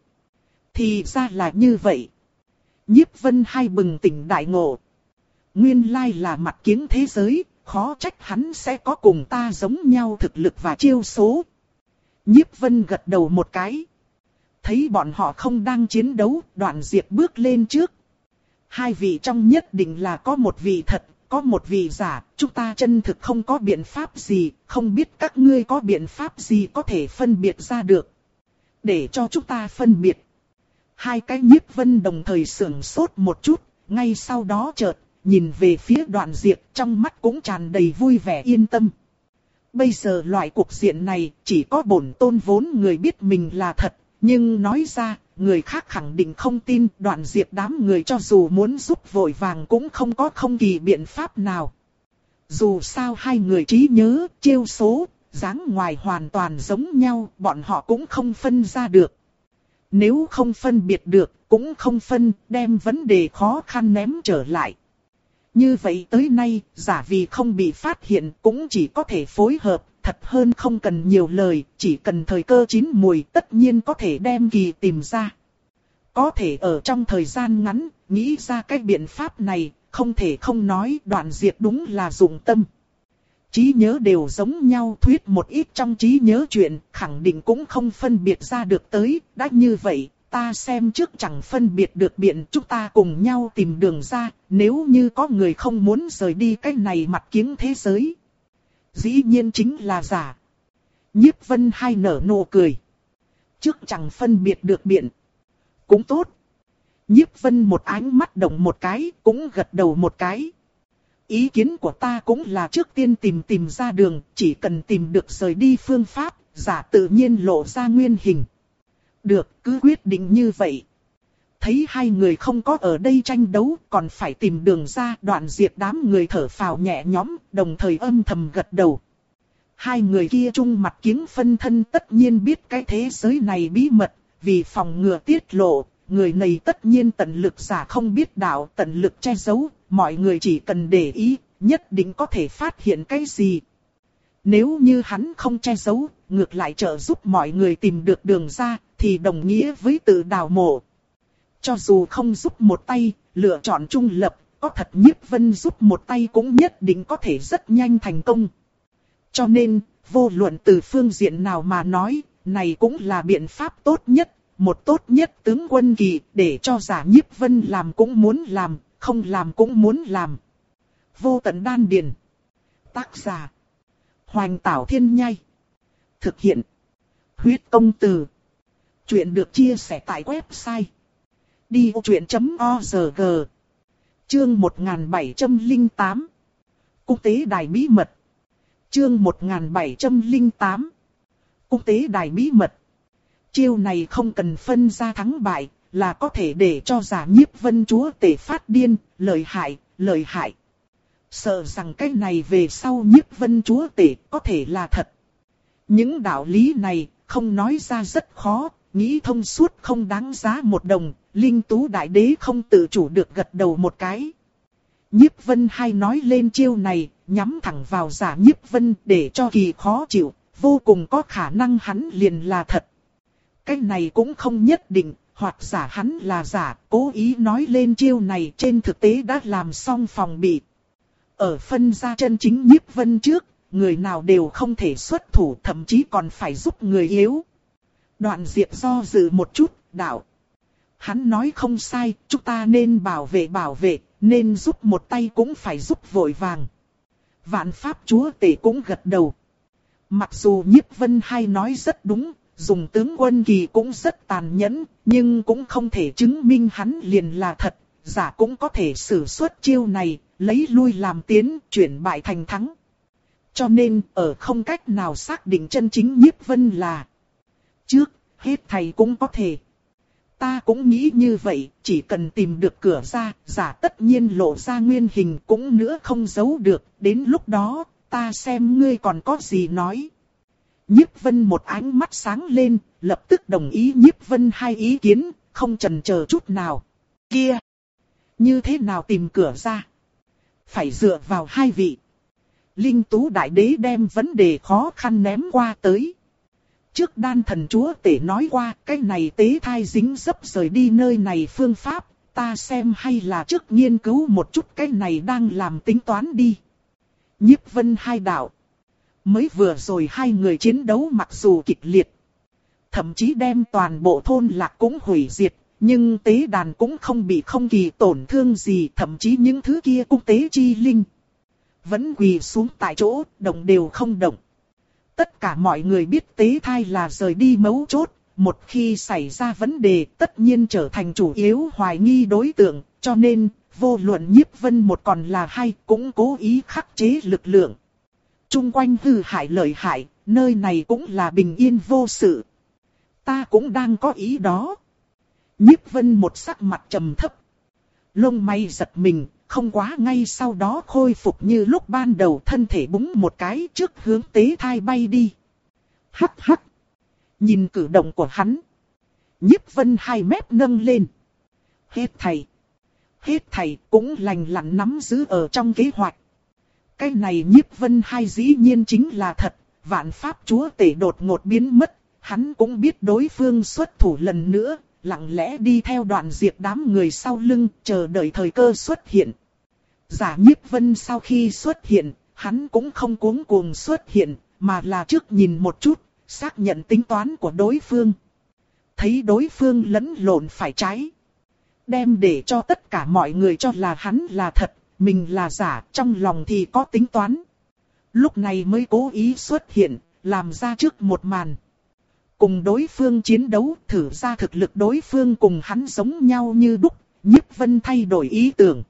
Thì ra là như vậy. Nhiếp Vân Hai bừng tỉnh đại ngộ. Nguyên lai là mặt kiếng thế giới, khó trách hắn sẽ có cùng ta giống nhau thực lực và chiêu số. Nhiếp Vân gật đầu một cái. Thấy bọn họ không đang chiến đấu, Đoạn Diệp bước lên trước. Hai vị trong nhất định là có một vị thật, có một vị giả, chúng ta chân thực không có biện pháp gì, không biết các ngươi có biện pháp gì có thể phân biệt ra được. Để cho chúng ta phân biệt. Hai cái Nhiếp Vân đồng thời sưởng sốt một chút, ngay sau đó chợt, nhìn về phía Đoạn Diệp trong mắt cũng tràn đầy vui vẻ yên tâm. Bây giờ loại cục diện này chỉ có bổn tôn vốn người biết mình là thật, nhưng nói ra, người khác khẳng định không tin. Đoạn Diệp đám người cho dù muốn giúp vội vàng cũng không có không kỳ biện pháp nào. Dù sao hai người trí nhớ, chiêu số, dáng ngoài hoàn toàn giống nhau, bọn họ cũng không phân ra được. Nếu không phân biệt được, cũng không phân, đem vấn đề khó khăn ném trở lại. Như vậy tới nay, giả vì không bị phát hiện cũng chỉ có thể phối hợp, thật hơn không cần nhiều lời, chỉ cần thời cơ chín mùi tất nhiên có thể đem kỳ tìm ra. Có thể ở trong thời gian ngắn, nghĩ ra cái biện pháp này, không thể không nói Đoạn Diệp đúng là dụng tâm. Trí nhớ đều giống nhau, thuyết một ít trong trí nhớ chuyện, khẳng định cũng không phân biệt ra được tới, đã như vậy. Ta xem trước chẳng phân biệt được biện, chúng ta cùng nhau tìm đường ra, nếu như có người không muốn rời đi cái này mặt kiếng thế giới. Dĩ nhiên chính là giả. Nhiếp Vân hai nở nụ cười. Trước chẳng phân biệt được biện. Cũng tốt. Nhiếp Vân một ánh mắt động một cái, cũng gật đầu một cái. Ý kiến của ta cũng là trước tiên tìm tìm ra đường, chỉ cần tìm được rời đi phương pháp, giả tự nhiên lộ ra nguyên hình. Được, cứ quyết định như vậy. Thấy hai người không có ở đây tranh đấu, còn phải tìm đường ra. Đoạn Diệp đám người thở phào nhẹ nhõm, đồng thời âm thầm gật đầu. Hai người kia chung mặt kiếng phân thân tất nhiên biết cái thế giới này bí mật, vì phòng ngừa tiết lộ, người này tất nhiên tận lực giả không biết đạo, tận lực che giấu, mọi người chỉ cần để ý, nhất định có thể phát hiện cái gì. Nếu như hắn không che giấu, ngược lại trợ giúp mọi người tìm được đường ra, thì đồng nghĩa với tự đào mộ. Cho dù không giúp một tay, lựa chọn trung lập, có thật Nhiếp Vân giúp một tay cũng nhất định có thể rất nhanh thành công. Cho nên, vô luận từ phương diện nào mà nói, này cũng là biện pháp tốt nhất, một tốt nhất tướng quân kỳ, để cho giả Nhiếp Vân làm cũng muốn làm, không làm cũng muốn làm. Vô tận đan điền. Tác giả Hoành Tảo Thiên Nhai. Thực hiện Huyết Công Từ. Chuyện được chia sẻ tại website đi vô chuyện chấm org. Chương một nghìn bảy trăm lẻ tám. Quốc tế đài bí mật. Chương một nghìn bảy trăm lẻ tám. Quốc tế đài bí mật. Chiêu này không cần phân ra thắng bại, là có thể để cho giả Nhiếp Vân chúa tể phát điên, lợi hại, lợi hại. Sợ rằng cái này về sau Nhiếp Vân chúa tể có thể là thật. Những đạo lý này không nói ra rất khó, nghĩ thông suốt không đáng giá một đồng. Linh Tú Đại Đế không tự chủ được gật đầu một cái. Nhiếp Vân hay nói lên chiêu này, nhắm thẳng vào giả Nhiếp Vân để cho kỳ khó chịu, vô cùng có khả năng hắn liền là thật. Cái này cũng không nhất định, hoặc giả hắn là giả, cố ý nói lên chiêu này trên thực tế đã làm xong phòng bị. Ở phân ra chân chính Nhiếp Vân trước, người nào đều không thể xuất thủ, thậm chí còn phải giúp người yếu. Đoạn Diệp do dự một chút, đạo. Hắn nói không sai, chúng ta nên bảo vệ bảo vệ, nên giúp một tay cũng phải giúp vội vàng. Vạn Pháp Chúa Tể cũng gật đầu. Mặc dù Nhiếp Vân hay nói rất đúng, dùng tướng quân kỳ cũng rất tàn nhẫn, nhưng cũng không thể chứng minh hắn liền là thật, giả cũng có thể sử xuất chiêu này, lấy lui làm tiến, chuyển bại thành thắng. Cho nên, ở không cách nào xác định chân chính Nhiếp Vân là trước, hết thầy cũng có thể. Ta cũng nghĩ như vậy, chỉ cần tìm được cửa ra, giả tất nhiên lộ ra nguyên hình cũng nữa không giấu được, đến lúc đó, ta xem ngươi còn có gì nói. Nhiếp Vân một ánh mắt sáng lên, lập tức đồng ý Nhiếp Vân hai ý kiến, không chần chờ chút nào. Kia! Như thế nào tìm cửa ra? Phải dựa vào hai vị. Linh Tú Đại Đế đem vấn đề khó khăn ném qua tới. Trước Đan Thần Chúa Tể nói qua, cái này tế thai dính dấp rời đi nơi này phương pháp, ta xem hay là trước nghiên cứu một chút cái này đang làm tính toán đi. Nhiếp Vân hai đạo. Mới vừa rồi hai người chiến đấu mặc dù kịch liệt, thậm chí đem toàn bộ thôn lạc cũng hủy diệt, nhưng tế đàn cũng không bị không kỳ tổn thương gì, thậm chí những thứ kia cung tế chi linh vẫn quỳ xuống tại chỗ, động đều không động. Tất cả mọi người biết tế thai là rời đi mấu chốt, một khi xảy ra vấn đề tất nhiên trở thành chủ yếu hoài nghi đối tượng, cho nên, vô luận Nhiếp Vân một còn là hai cũng cố ý khắc chế lực lượng. Trung quanh hư hại lợi hại, nơi này cũng là bình yên vô sự. Ta cũng đang có ý đó. Nhiếp Vân một sắc mặt trầm thấp. Lông mày giật mình, không quá ngay sau đó khôi phục như lúc ban đầu, thân thể búng một cái trước hướng tế thai bay đi. Hắc hắc. Nhìn cử động của hắn. Nhiếp Vân hai mép nâng lên. Hết thầy. Hết thầy cũng lành lặn nắm giữ ở trong kế hoạch. Cái này Nhiếp Vân hai dĩ nhiên chính là thật. Vạn pháp chúa tể đột ngột biến mất. Hắn cũng biết đối phương xuất thủ lần nữa. Lặng lẽ đi theo Đoạn Diệp đám người sau lưng, chờ đợi thời cơ xuất hiện. Giả Nhiếp Vân sau khi xuất hiện, hắn cũng không cuống cuồng xuất hiện, mà là trước nhìn một chút, xác nhận tính toán của đối phương. Thấy đối phương lẫn lộn phải trái. Đem để cho tất cả mọi người cho là hắn là thật, mình là giả, trong lòng thì có tính toán. Lúc này mới cố ý xuất hiện, làm ra trước một màn. Cùng đối phương chiến đấu, thử ra thực lực đối phương cùng hắn giống nhau như đúc, Nhiếp Vân thay đổi ý tưởng.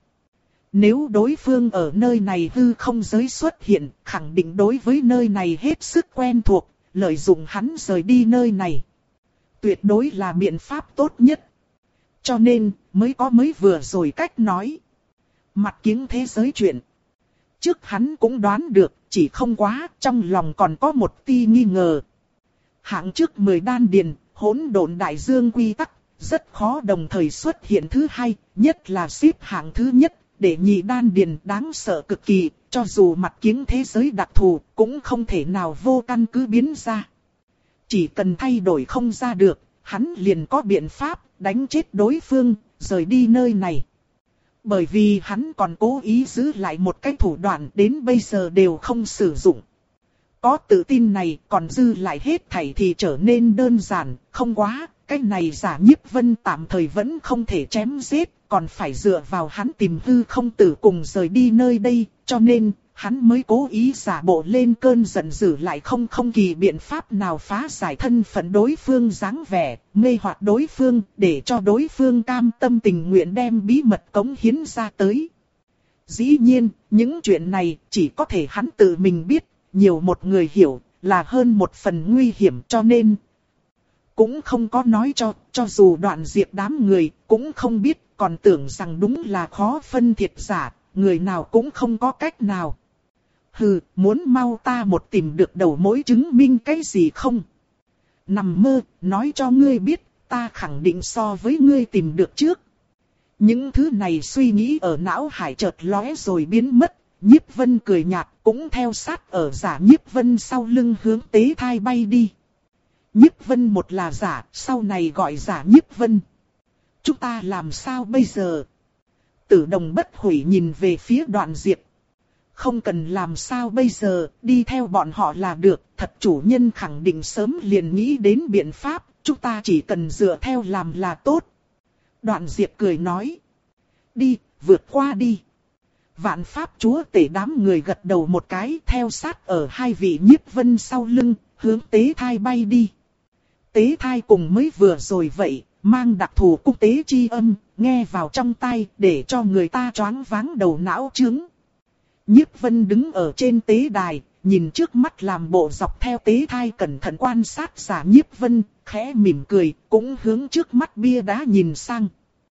Nếu đối phương ở nơi này hư không giới xuất hiện, khẳng định đối với nơi này hết sức quen thuộc, lợi dụng hắn rời đi nơi này. Tuyệt đối là biện pháp tốt nhất. Cho nên, mới có mới vừa rồi cách nói. Mặt kiếng thế giới chuyện. Trước hắn cũng đoán được, chỉ không quá, trong lòng còn có một tia nghi ngờ. Hạng trước mười đan điền, hỗn độn đại dương quy tắc, rất khó đồng thời xuất hiện thứ hai, nhất là xếp hạng thứ nhất, để nhị đan điền đáng sợ cực kỳ, cho dù mặt kiếng thế giới đặc thù, cũng không thể nào vô căn cứ biến ra. Chỉ cần thay đổi không ra được, hắn liền có biện pháp, đánh chết đối phương, rời đi nơi này. Bởi vì hắn còn cố ý giữ lại một cái thủ đoạn đến bây giờ đều không sử dụng. Có tự tin này còn dư lại hết thảy thì trở nên đơn giản, không quá, cái này giả Nhiếp Vân tạm thời vẫn không thể chém giết, còn phải dựa vào hắn tìm hư không tử cùng rời đi nơi đây, cho nên, hắn mới cố ý giả bộ lên cơn giận dữ lại không không kỳ biện pháp nào phá giải thân phận đối phương dáng vẻ, mê hoặc đối phương, để cho đối phương cam tâm tình nguyện đem bí mật cống hiến ra tới. Dĩ nhiên, những chuyện này chỉ có thể hắn tự mình biết. Nhiều một người hiểu, là hơn một phần nguy hiểm, cho nên cũng không có nói cho, cho dù Đoạn Diệp đám người cũng không biết, còn tưởng rằng đúng là khó phân thiệt giả, người nào cũng không có cách nào. Hừ, muốn mau ta một tìm được đầu mối chứng minh cái gì không? Nằm mơ, nói cho ngươi biết, ta khẳng định so với ngươi tìm được trước. Những thứ này suy nghĩ ở não hải chợt lóe rồi biến mất. Nhiếp Vân cười nhạt, cũng theo sát ở giả Nhiếp Vân sau lưng hướng tế thai bay đi. Nhiếp Vân một là giả, sau này gọi giả Nhiếp Vân. Chúng ta làm sao bây giờ? Tử Đồng bất hủy nhìn về phía Đoạn Diệp. Không cần làm sao bây giờ, đi theo bọn họ là được, thật chủ nhân khẳng định sớm liền nghĩ đến biện pháp, chúng ta chỉ cần dựa theo làm là tốt. Đoạn Diệp cười nói. Đi, vượt qua đi. Vạn pháp chúa tể đám người gật đầu một cái, theo sát ở hai vị Nhiếp Vân sau lưng, hướng tế thai bay đi. Tế thai cùng mới vừa rồi vậy, mang đặc thù cung tế chi âm, nghe vào trong tai, để cho người ta choáng váng đầu não trướng. Nhiếp Vân đứng ở trên tế đài, nhìn trước mắt làm bộ dọc theo tế thai cẩn thận quan sát giả Nhiếp Vân, khẽ mỉm cười, cũng hướng trước mắt bia đá nhìn sang.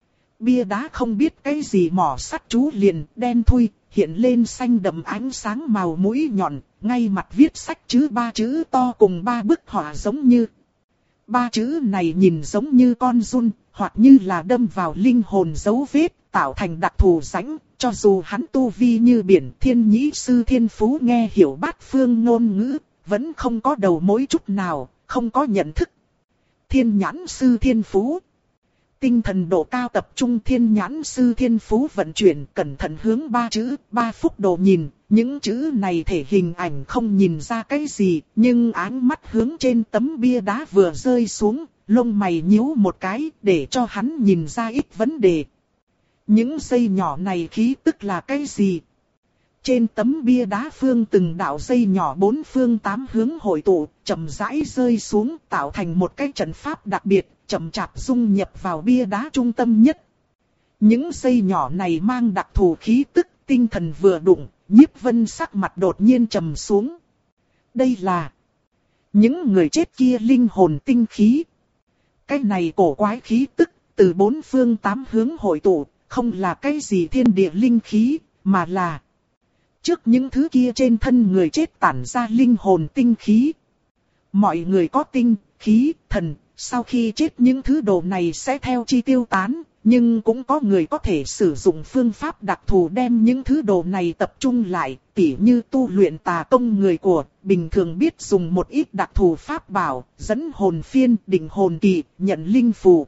Bia đá không biết cái gì mỏ sắt chú liền, đen thui, hiện lên xanh đậm ánh sáng màu mũi nhọn, ngay mặt viết sách chữ ba chữ to cùng ba bức họa giống như. Ba chữ này nhìn giống như con giun, hoặc như là đâm vào linh hồn dấu vết, tạo thành đặc thù rãnh, cho dù hắn tu vi như biển thiên nhĩ sư thiên phú nghe hiểu bát phương ngôn ngữ, vẫn không có đầu mối chút nào, không có nhận thức. Thiên nhãn sư thiên phú. Tinh thần độ cao tập trung thiên nhãn sư thiên phú vận chuyển cẩn thận hướng ba chữ, ba phúc độ nhìn, những chữ này thể hình ảnh không nhìn ra cái gì, nhưng áng mắt hướng trên tấm bia đá vừa rơi xuống, lông mày nhíu một cái để cho hắn nhìn ra ít vấn đề. Những dây nhỏ này khí tức là cái gì? Trên tấm bia đá phương từng đạo dây nhỏ bốn phương tám hướng hội tụ, chậm rãi rơi xuống tạo thành một cái trận pháp đặc biệt, chậm chạp dung nhập vào bia đá trung tâm nhất. Những dây nhỏ này mang đặc thù khí tức, tinh thần vừa đụng, Nhiếp Vân sắc mặt đột nhiên trầm xuống. Đây là những người chết kia linh hồn tinh khí. Cái này cổ quái khí tức, từ bốn phương tám hướng hội tụ, không là cái gì thiên địa linh khí, mà là trước những thứ kia trên thân người chết tản ra linh hồn tinh khí. Mọi người có tinh, khí, thần, sau khi chết những thứ đồ này sẽ theo chi tiêu tán, nhưng cũng có người có thể sử dụng phương pháp đặc thù đem những thứ đồ này tập trung lại, tỉ như tu luyện tà công người của, bình thường biết dùng một ít đặc thù pháp bảo, dẫn hồn phiên, định hồn kỳ, nhận linh phù.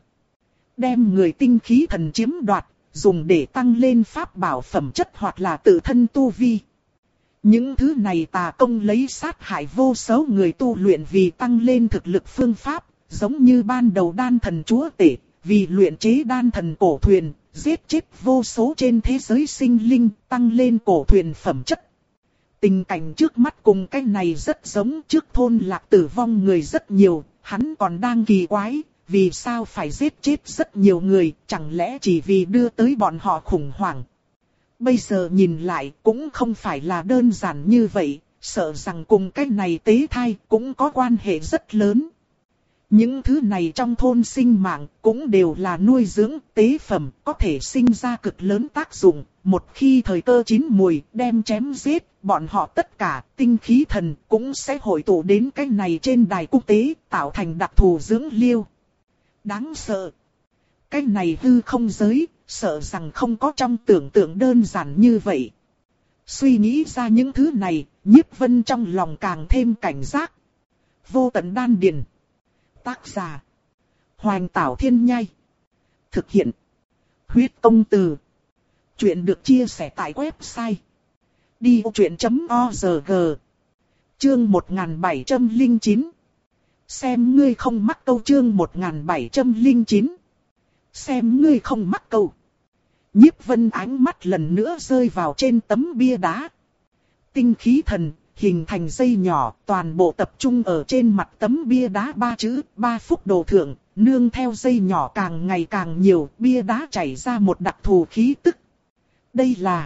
Đem người tinh khí thần chiếm đoạt, dùng để tăng lên pháp bảo phẩm chất hoặc là tự thân tu vi. Những thứ này tà công lấy sát hại vô số người tu luyện vì tăng lên thực lực phương pháp, giống như ban đầu đan thần chúa tể, vì luyện chế đan thần cổ thuyền, giết chết vô số trên thế giới sinh linh, tăng lên cổ thuyền phẩm chất. Tình cảnh trước mắt cùng cái này rất giống, trước thôn lạc tử vong người rất nhiều, hắn còn đang kỳ quái, vì sao phải giết chết rất nhiều người, chẳng lẽ chỉ vì đưa tới bọn họ khủng hoảng. Bây giờ nhìn lại cũng không phải là đơn giản như vậy, sợ rằng cùng cái này tế thai cũng có quan hệ rất lớn. Những thứ này trong thôn sinh mạng cũng đều là nuôi dưỡng tế phẩm, có thể sinh ra cực lớn tác dụng. Một khi thời cơ chín mùi đem chém giết, bọn họ tất cả tinh khí thần cũng sẽ hội tụ đến cái này trên đài quốc tế, tạo thành đặc thù dưỡng liêu. Đáng sợ. Cái này hư không giới, sợ rằng không có trong tưởng tượng đơn giản như vậy. Suy nghĩ ra những thứ này, Nhiếp Vân trong lòng càng thêm cảnh giác. Vô tận đan điền. Tác giả Hoành Tảo Thiên Nhai. Thực hiện Huyết Công Từ. Chuyện được chia sẻ tại website đi ô chuyện chấm org. Chương một nghìn bảy trăm lẻ chín. Xem ngươi không mắc câu. Chương một nghìn bảy trăm lẻ chín. Xem ngươi không mắc câu. Nhiếp Vân ánh mắt lần nữa rơi vào trên tấm bia đá. Tinh khí thần hình thành dây nhỏ, toàn bộ tập trung ở trên mặt tấm bia đá ba chữ, ba phúc đồ thượng, nương theo dây nhỏ càng ngày càng nhiều, bia đá chảy ra một đặc thù khí tức. Đây là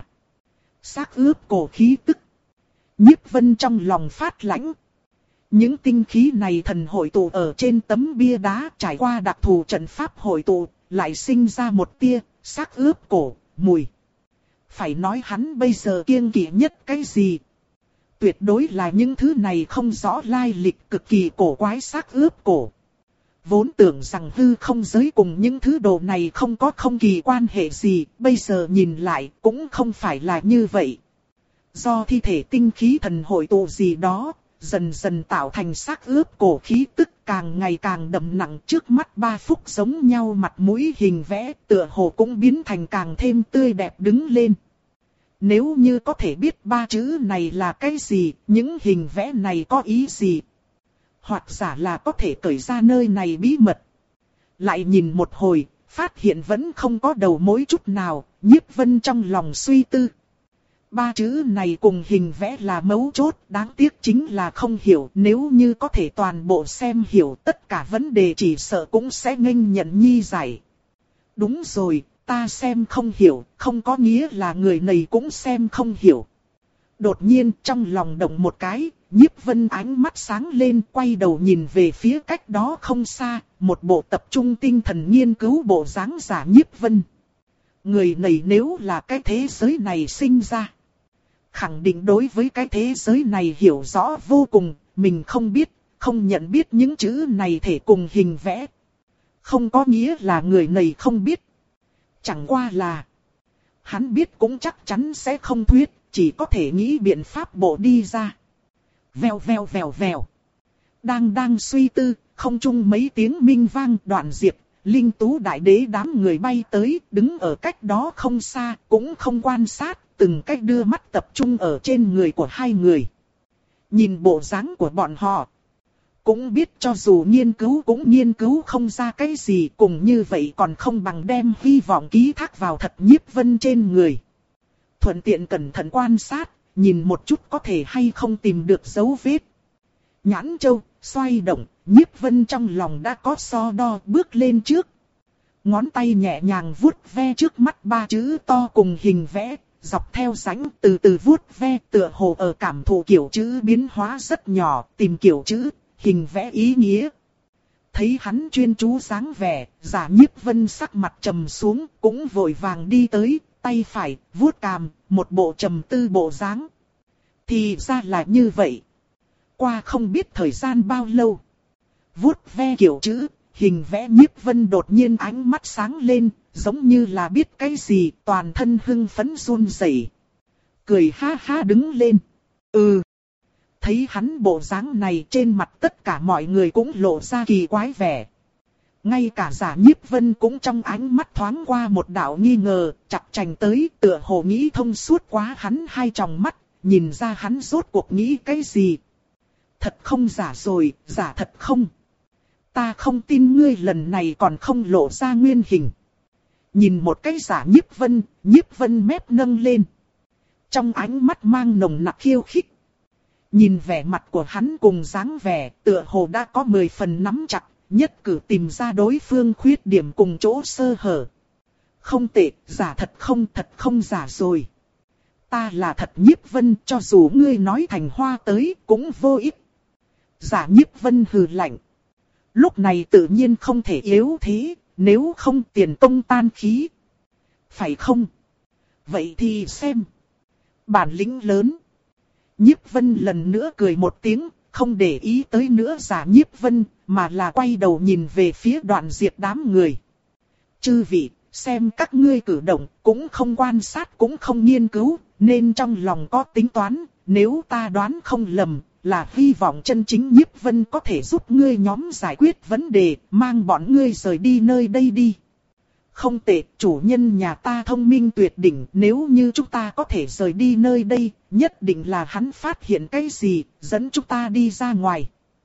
xác ướp cổ khí tức. Nhiếp Vân trong lòng phát lãnh. Những tinh khí này thần hội tụ ở trên tấm bia đá, trải qua đặc thù trận pháp hội tụ, lại sinh ra một tia xác ướp cổ, mùi. Phải nói hắn bây giờ kiêng kỵ nhất cái gì? Tuyệt đối là những thứ này không rõ lai lịch, cực kỳ cổ quái xác ướp cổ. Vốn tưởng rằng hư không giới cùng những thứ đồ này không có không kỳ quan hệ gì, bây giờ nhìn lại cũng không phải là như vậy. Do thi thể tinh khí thần hội tụ gì đó, dần dần tạo thành xác ướp cổ khí tức càng ngày càng đậm nặng, trước mắt ba phúc giống nhau mặt mũi hình vẽ, tựa hồ cũng biến thành càng thêm tươi đẹp đứng lên. Nếu như có thể biết ba chữ này là cái gì, những hình vẽ này có ý gì, hoặc giả là có thể cởi ra nơi này bí mật. Lại nhìn một hồi, phát hiện vẫn không có đầu mối chút nào, Nhiếp Vân trong lòng suy tư. Ba chữ này cùng hình vẽ là mấu chốt, đáng tiếc chính là không hiểu, nếu như có thể toàn bộ xem hiểu tất cả vấn đề chỉ sợ cũng sẽ nghênh nhận nhi giải. Đúng rồi, ta xem không hiểu, không có nghĩa là người này cũng xem không hiểu. Đột nhiên trong lòng động một cái, Nhiếp Vân ánh mắt sáng lên, quay đầu nhìn về phía cách đó không xa, một bộ tập trung tinh thần nghiên cứu bộ dáng giả Nhiếp Vân. Người này nếu là cái thế giới này sinh ra, khẳng định đối với cái thế giới này hiểu rõ vô cùng, mình không biết, không nhận biết những chữ này thể cùng hình vẽ. Không có nghĩa là người này không biết. Chẳng qua là hắn biết cũng chắc chắn sẽ không thuyết, chỉ có thể nghĩ biện pháp bộ đi ra. Vèo vèo vèo vèo. Đang đang suy tư, không trung mấy tiếng minh vang, Đoạn Diệp, Linh Tú Đại Đế đám người bay tới, đứng ở cách đó không xa, cũng không quan sát, từng cách đưa mắt tập trung ở trên người của hai người. Nhìn bộ dáng của bọn họ, cũng biết cho dù nghiên cứu cũng nghiên cứu không ra cái gì, cùng như vậy còn không bằng đem hy vọng ký thác vào thật Nhiếp Vân trên người. Thuận tiện cẩn thận quan sát, nhìn một chút có thể hay không tìm được dấu vết. Nhãn châu, xoay động, Nhiếp Vân trong lòng đã có so đo, bước lên trước. Ngón tay nhẹ nhàng vuốt ve trước mắt ba chữ to cùng hình vẽ, dọc theo rãnh từ từ vuốt ve, tựa hồ ở cảm thụ kiểu chữ biến hóa rất nhỏ, tìm kiểu chữ, hình vẽ ý nghĩa. Thấy hắn chuyên chú dáng vẻ, Giả Nhiếp Vân sắc mặt trầm xuống, cũng vội vàng đi tới, tay phải vuốt cằm, một bộ trầm tư bộ dáng. Thì ra là như vậy. Qua không biết thời gian bao lâu, vuốt ve kiểu chữ, hình vẽ, Nhiếp Vân đột nhiên ánh mắt sáng lên, giống như là biết cái gì, toàn thân hưng phấn run rẩy, cười ha ha đứng lên. Ừ. Thấy hắn bộ dáng này, trên mặt tất cả mọi người cũng lộ ra kỳ quái vẻ. Ngay cả Giả Nhiếp Vân cũng trong ánh mắt thoáng qua một đạo nghi ngờ, chặt chành tới, tựa hồ nghĩ thông suốt quá hắn hai tròng mắt, nhìn ra hắn rốt cuộc nghĩ cái gì. Thật không giả rồi, giả thật không. Ta không tin ngươi lần này còn không lộ ra nguyên hình. Nhìn một cái Giả Nhiếp Vân, Nhiếp Vân mép nâng lên. Trong ánh mắt mang nồng nặc khiêu khích. Nhìn vẻ mặt của hắn cùng dáng vẻ, tựa hồ đã có mười phần nắm chặt, nhất cử tìm ra đối phương khuyết điểm cùng chỗ sơ hở. Không tệ, giả thật không, thật không giả rồi. Ta là thật Nhiếp Vân, cho dù ngươi nói thành hoa tới cũng vô ích. Giả Nhiếp Vân hừ lạnh. Lúc này tự nhiên không thể yếu thế, nếu không tiền tông tan khí. Phải không? Vậy thì xem. Bản lĩnh lớn. Nhiếp Vân lần nữa cười một tiếng, không để ý tới nữa Giả Nhiếp Vân, mà là quay đầu nhìn về phía Đoạn Diệp đám người. Chư vị, xem các ngươi cử động, cũng không quan sát cũng không nghiên cứu, nên trong lòng có tính toán, nếu ta đoán không lầm, là hy vọng chân chính Nhiếp Vân có thể giúp ngươi nhóm giải quyết vấn đề, mang bọn ngươi rời đi nơi đây đi. Không tệ, chủ nhân nhà ta thông minh tuyệt đỉnh, nếu như chúng ta có thể rời đi nơi đây, nhất định là hắn phát hiện cái gì, dẫn chúng ta đi ra ngoài.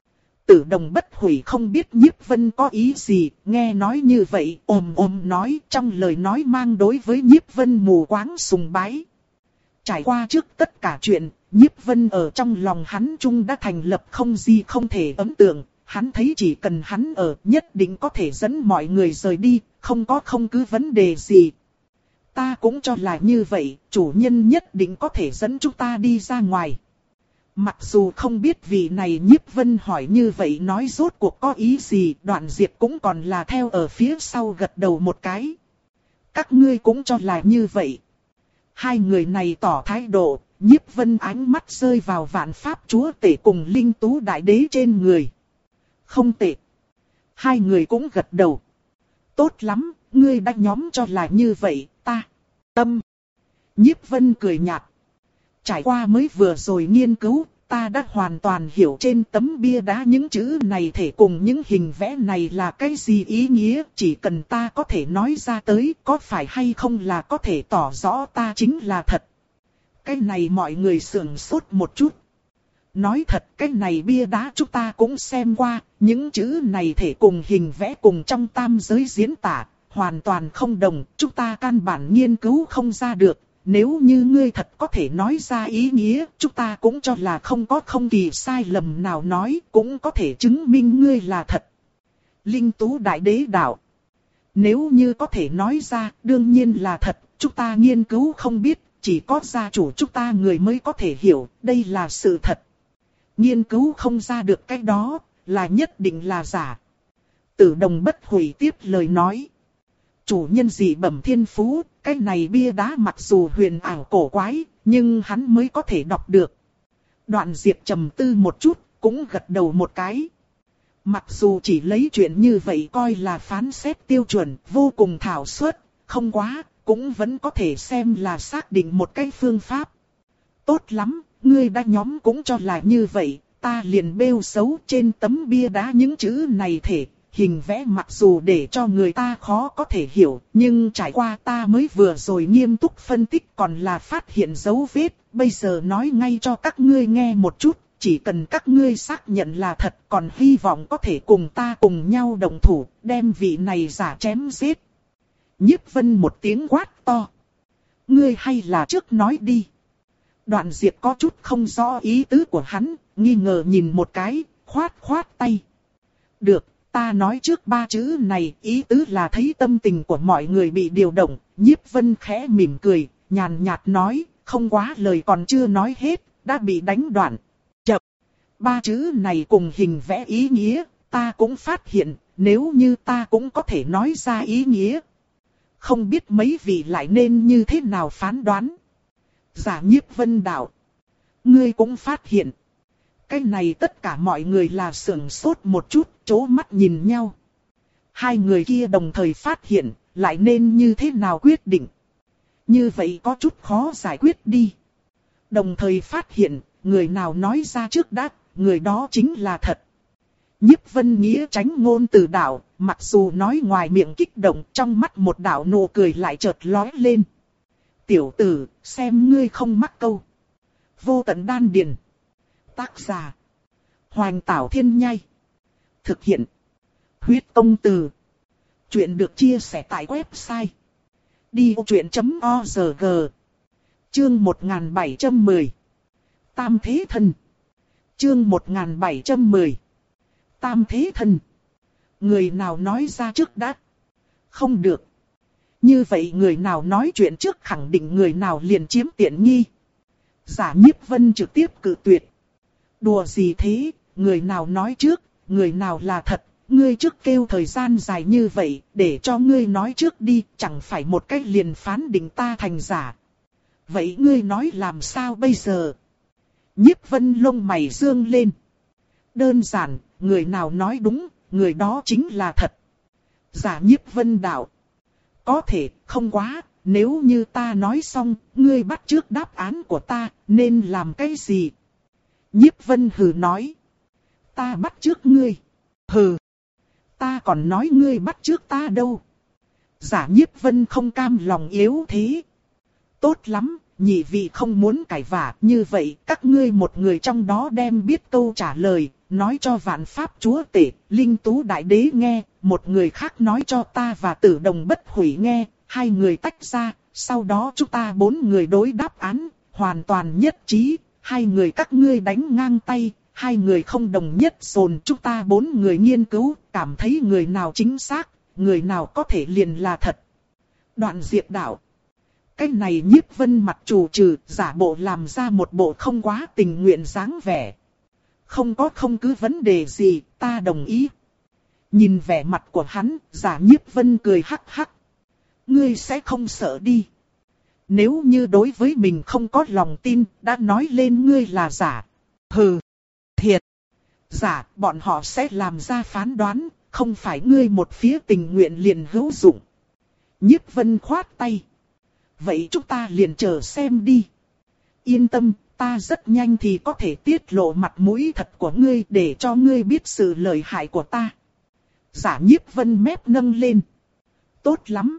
Tử Đồng Bất Hủy không biết Nhiếp Vân có ý gì, nghe nói như vậy, ồm ồm nói, trong lời nói mang đối với Nhiếp Vân mù quáng sùng bái. Trải qua trước tất cả chuyện, Nhiếp Vân ở trong lòng hắn chung đã thành lập không gì không thể ấn tượng, hắn thấy chỉ cần hắn ở nhất định có thể dẫn mọi người rời đi, không có không cứ vấn đề gì. Ta cũng cho là như vậy, chủ nhân nhất định có thể dẫn chúng ta đi ra ngoài. Mặc dù không biết vị này Nhiếp Vân hỏi như vậy nói rốt cuộc có ý gì, Đoạn Diệp cũng còn là theo ở phía sau gật đầu một cái. Các ngươi cũng cho là như vậy. Hai người này tỏ thái độ, Nhiếp Vân ánh mắt rơi vào Vạn Pháp Chúa Tể cùng Linh Tú Đại Đế trên người. Không tệ. Hai người cũng gật đầu. Tốt lắm, ngươi đã nhóm cho là như vậy, ta. Tâm. Nhiếp Vân cười nhạt. Trải qua mới vừa rồi nghiên cứu, ta đã hoàn toàn hiểu trên tấm bia đá những chữ này thể cùng những hình vẽ này là cái gì ý nghĩa. Chỉ cần ta có thể nói ra tới, có phải hay không là có thể tỏ rõ ta chính là thật. Cái này mọi người sửng sốt một chút. Nói thật, cái này bia đá chúng ta cũng xem qua, những chữ này thể cùng hình vẽ cùng trong tam giới diễn tả, hoàn toàn không đồng, chúng ta căn bản nghiên cứu không ra được. Nếu như ngươi thật có thể nói ra ý nghĩa, chúng ta cũng cho là không có không kỳ sai lầm nào nói, cũng có thể chứng minh ngươi là thật. Linh Tú Đại Đế đạo. Nếu như có thể nói ra, đương nhiên là thật, chúng ta nghiên cứu không biết, chỉ có gia chủ chúng ta người mới có thể hiểu, đây là sự thật. Nghiên cứu không ra được cái đó, là nhất định là giả. Tử Đồng Bất Hủy tiếp lời nói. Chủ nhân dị bẩm thiên phú, cái này bia đá mặc dù huyền ảo cổ quái, nhưng hắn mới có thể đọc được. Đoạn Diệp trầm tư một chút, cũng gật đầu một cái. Mặc dù chỉ lấy chuyện như vậy coi là phán xét tiêu chuẩn, vô cùng thảo suất, không quá, cũng vẫn có thể xem là xác định một cái phương pháp. Tốt lắm, ngươi đã nhóm cũng cho là như vậy, ta liền bêu xấu trên tấm bia đá những chữ này thể. Hình vẽ mặc dù để cho người ta khó có thể hiểu, nhưng trải qua ta mới vừa rồi nghiêm túc phân tích còn là phát hiện dấu vết. Bây giờ nói ngay cho các ngươi nghe một chút, chỉ cần các ngươi xác nhận là thật, còn hy vọng có thể cùng ta cùng nhau đồng thủ, đem vị này giả chém giết. Nhiếp Vân một tiếng quát to. Ngươi hay là trước nói đi. Đoạn Diệp có chút không rõ ý tứ của hắn, nghi ngờ nhìn một cái, khoát khoát tay. Được, ta nói trước ba chữ này, ý tứ là thấy tâm tình của mọi người bị điều động. Nhiếp Vân khẽ mỉm cười, nhàn nhạt nói, không quá lời còn chưa nói hết, đã bị đánh đoạn. Chập, ba chữ này cùng hình vẽ ý nghĩa, ta cũng phát hiện, nếu như ta cũng có thể nói ra ý nghĩa. Không biết mấy vị lại nên như thế nào phán đoán. Giả Nhiếp Vân đạo. Ngươi cũng phát hiện. Cái này tất cả mọi người là sửng sốt một chút, chố mắt nhìn nhau. Hai người kia đồng thời phát hiện, lại nên như thế nào quyết định. Như vậy có chút khó giải quyết đi. Đồng thời phát hiện, người nào nói ra trước đã, người đó chính là thật. Nhiếp Vân Nghĩa tránh ngôn từ đạo, mặc dù nói ngoài miệng kích động, trong mắt một đạo nụ cười lại chợt lóe lên. Tiểu tử, xem ngươi không mắc câu. Vô tận đan điền. Tác giả. Hoành Tảo Thiên Nhai. Thực hiện. Huyết Công Từ. Chuyện được chia sẻ tại website. đi ô chuyện chấm o rờ giê. Chương một nghìn bảy trăm mười. Tam Thế Thân. Chương một nghìn bảy trăm mười. Tam Thế Thân. Người nào nói ra trước đã? Không được. Như vậy người nào nói chuyện trước khẳng định người nào liền chiếm tiện nghi. Giả Nhiếp Vân trực tiếp cự tuyệt. Đùa gì thế, người nào nói trước, người nào là thật, ngươi trước kêu thời gian dài như vậy, để cho ngươi nói trước đi, chẳng phải một cách liền phán định ta thành giả. Vậy ngươi nói làm sao bây giờ? Nhiếp Vân lông mày dương lên. Đơn giản, người nào nói đúng, người đó chính là thật. Giả Nhiếp Vân đạo. Có thể, không quá, nếu như ta nói xong, ngươi bắt trước đáp án của ta, nên làm cái gì? Nhiếp Vân hừ nói. Ta bắt trước ngươi. Hừ. Ta còn nói ngươi bắt trước ta đâu. Giả Nhiếp Vân không cam lòng yếu thế. Tốt lắm, nhị vị không muốn cãi vã, như vậy các ngươi một người trong đó đem biết câu trả lời, nói cho Vạn Pháp Chúa Tể, Linh Tú Đại Đế nghe, một người khác nói cho ta và Tử Đồng Bất Hủy nghe, hai người tách ra, sau đó chúng ta bốn người đối đáp án, hoàn toàn nhất trí, hai người các ngươi đánh ngang tay, hai người không đồng nhất dồn, chúng ta bốn người nghiên cứu, cảm thấy người nào chính xác, người nào có thể liền là thật. Đoạn Diệp đạo. Cái này Nhiếp Vân mặt trù trừ, giả bộ làm ra một bộ không quá tình nguyện dáng vẻ. Không có không cứ vấn đề gì, ta đồng ý. Nhìn vẻ mặt của hắn, giả Nhiếp Vân cười hắc hắc. Ngươi sẽ không sợ đi. Nếu như đối với mình không có lòng tin, đã nói lên ngươi là giả. Hừ, thiệt. Giả, bọn họ sẽ làm ra phán đoán, không phải ngươi một phía tình nguyện liền hữu dụng. Nhiếp Vân khoát tay. Vậy chúng ta liền chờ xem đi. Yên tâm, ta rất nhanh thì có thể tiết lộ mặt mũi thật của ngươi để cho ngươi biết sự lợi hại của ta. Giả Nhiếp Vân mép nâng lên. Tốt lắm.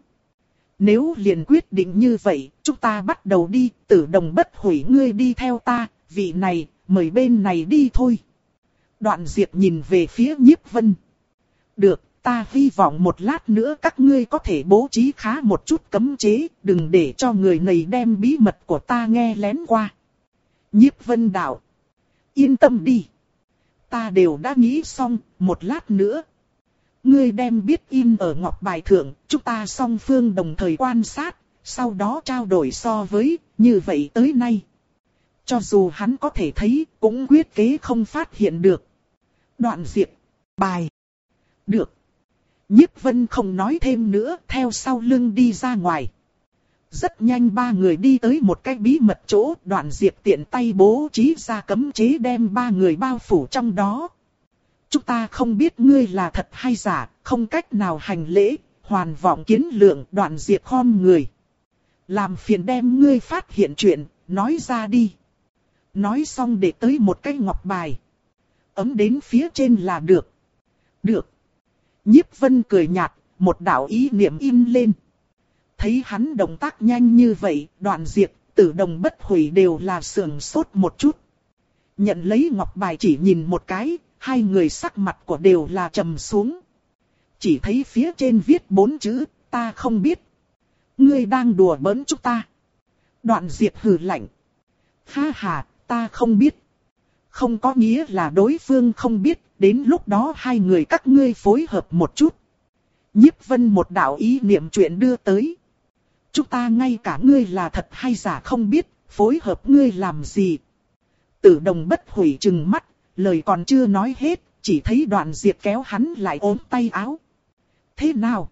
Nếu liền quyết định như vậy, chúng ta bắt đầu đi, Tử Đồng Bất Hủy ngươi đi theo ta, vị này, mời bên này đi thôi. Đoạn Diệp nhìn về phía Nhiếp Vân. Được, ta hy vọng một lát nữa các ngươi có thể bố trí khá một chút cấm chế, đừng để cho người này đem bí mật của ta nghe lén qua. Nhiếp Vân đạo. Yên tâm đi. Ta đều đã nghĩ xong, một lát nữa. Ngươi đem biết in ở ngọc bài thượng, chúng ta song phương đồng thời quan sát, sau đó trao đổi so với, như vậy tới nay. Cho dù hắn có thể thấy, cũng quyết kế không phát hiện được. Đoạn Diệp. Bài. Được. Nhiếp Vân không nói thêm nữa, theo sau lưng đi ra ngoài. Rất nhanh ba người đi tới một cái bí mật chỗ, Đoạn Diệp tiện tay bố trí ra cấm chế đem ba người bao phủ trong đó. Chúng ta không biết ngươi là thật hay giả, không cách nào hành lễ, hoàn vọng kiến lượng. Đoạn Diệp khom người. Làm phiền đem ngươi phát hiện chuyện, nói ra đi. Nói xong để tới một cái ngọc bài. Ấm đến phía trên là được. Được. Nhiếp Vân cười nhạt, một đạo ý niệm in lên. Thấy hắn động tác nhanh như vậy, Đoạn Diệp, Tử Đồng Bất Hủy đều là sườn sốt một chút. Nhận lấy ngọc bài chỉ nhìn một cái, hai người sắc mặt của đều là trầm xuống. Chỉ thấy phía trên viết bốn chữ, ta không biết. Ngươi đang đùa bỡn chúng ta. Đoạn Diệp hừ lạnh. Ha ha, ta không biết. Không có nghĩa là đối phương không biết, đến lúc đó hai người các ngươi phối hợp một chút. Nhiếp Vân một đạo ý niệm chuyện đưa tới. Chúng ta ngay cả ngươi là thật hay giả không biết, phối hợp ngươi làm gì. Tử Đồng Bất Hủy trừng mắt, lời còn chưa nói hết, chỉ thấy Đoạn Diệp kéo hắn lại ôm tay áo. Thế nào?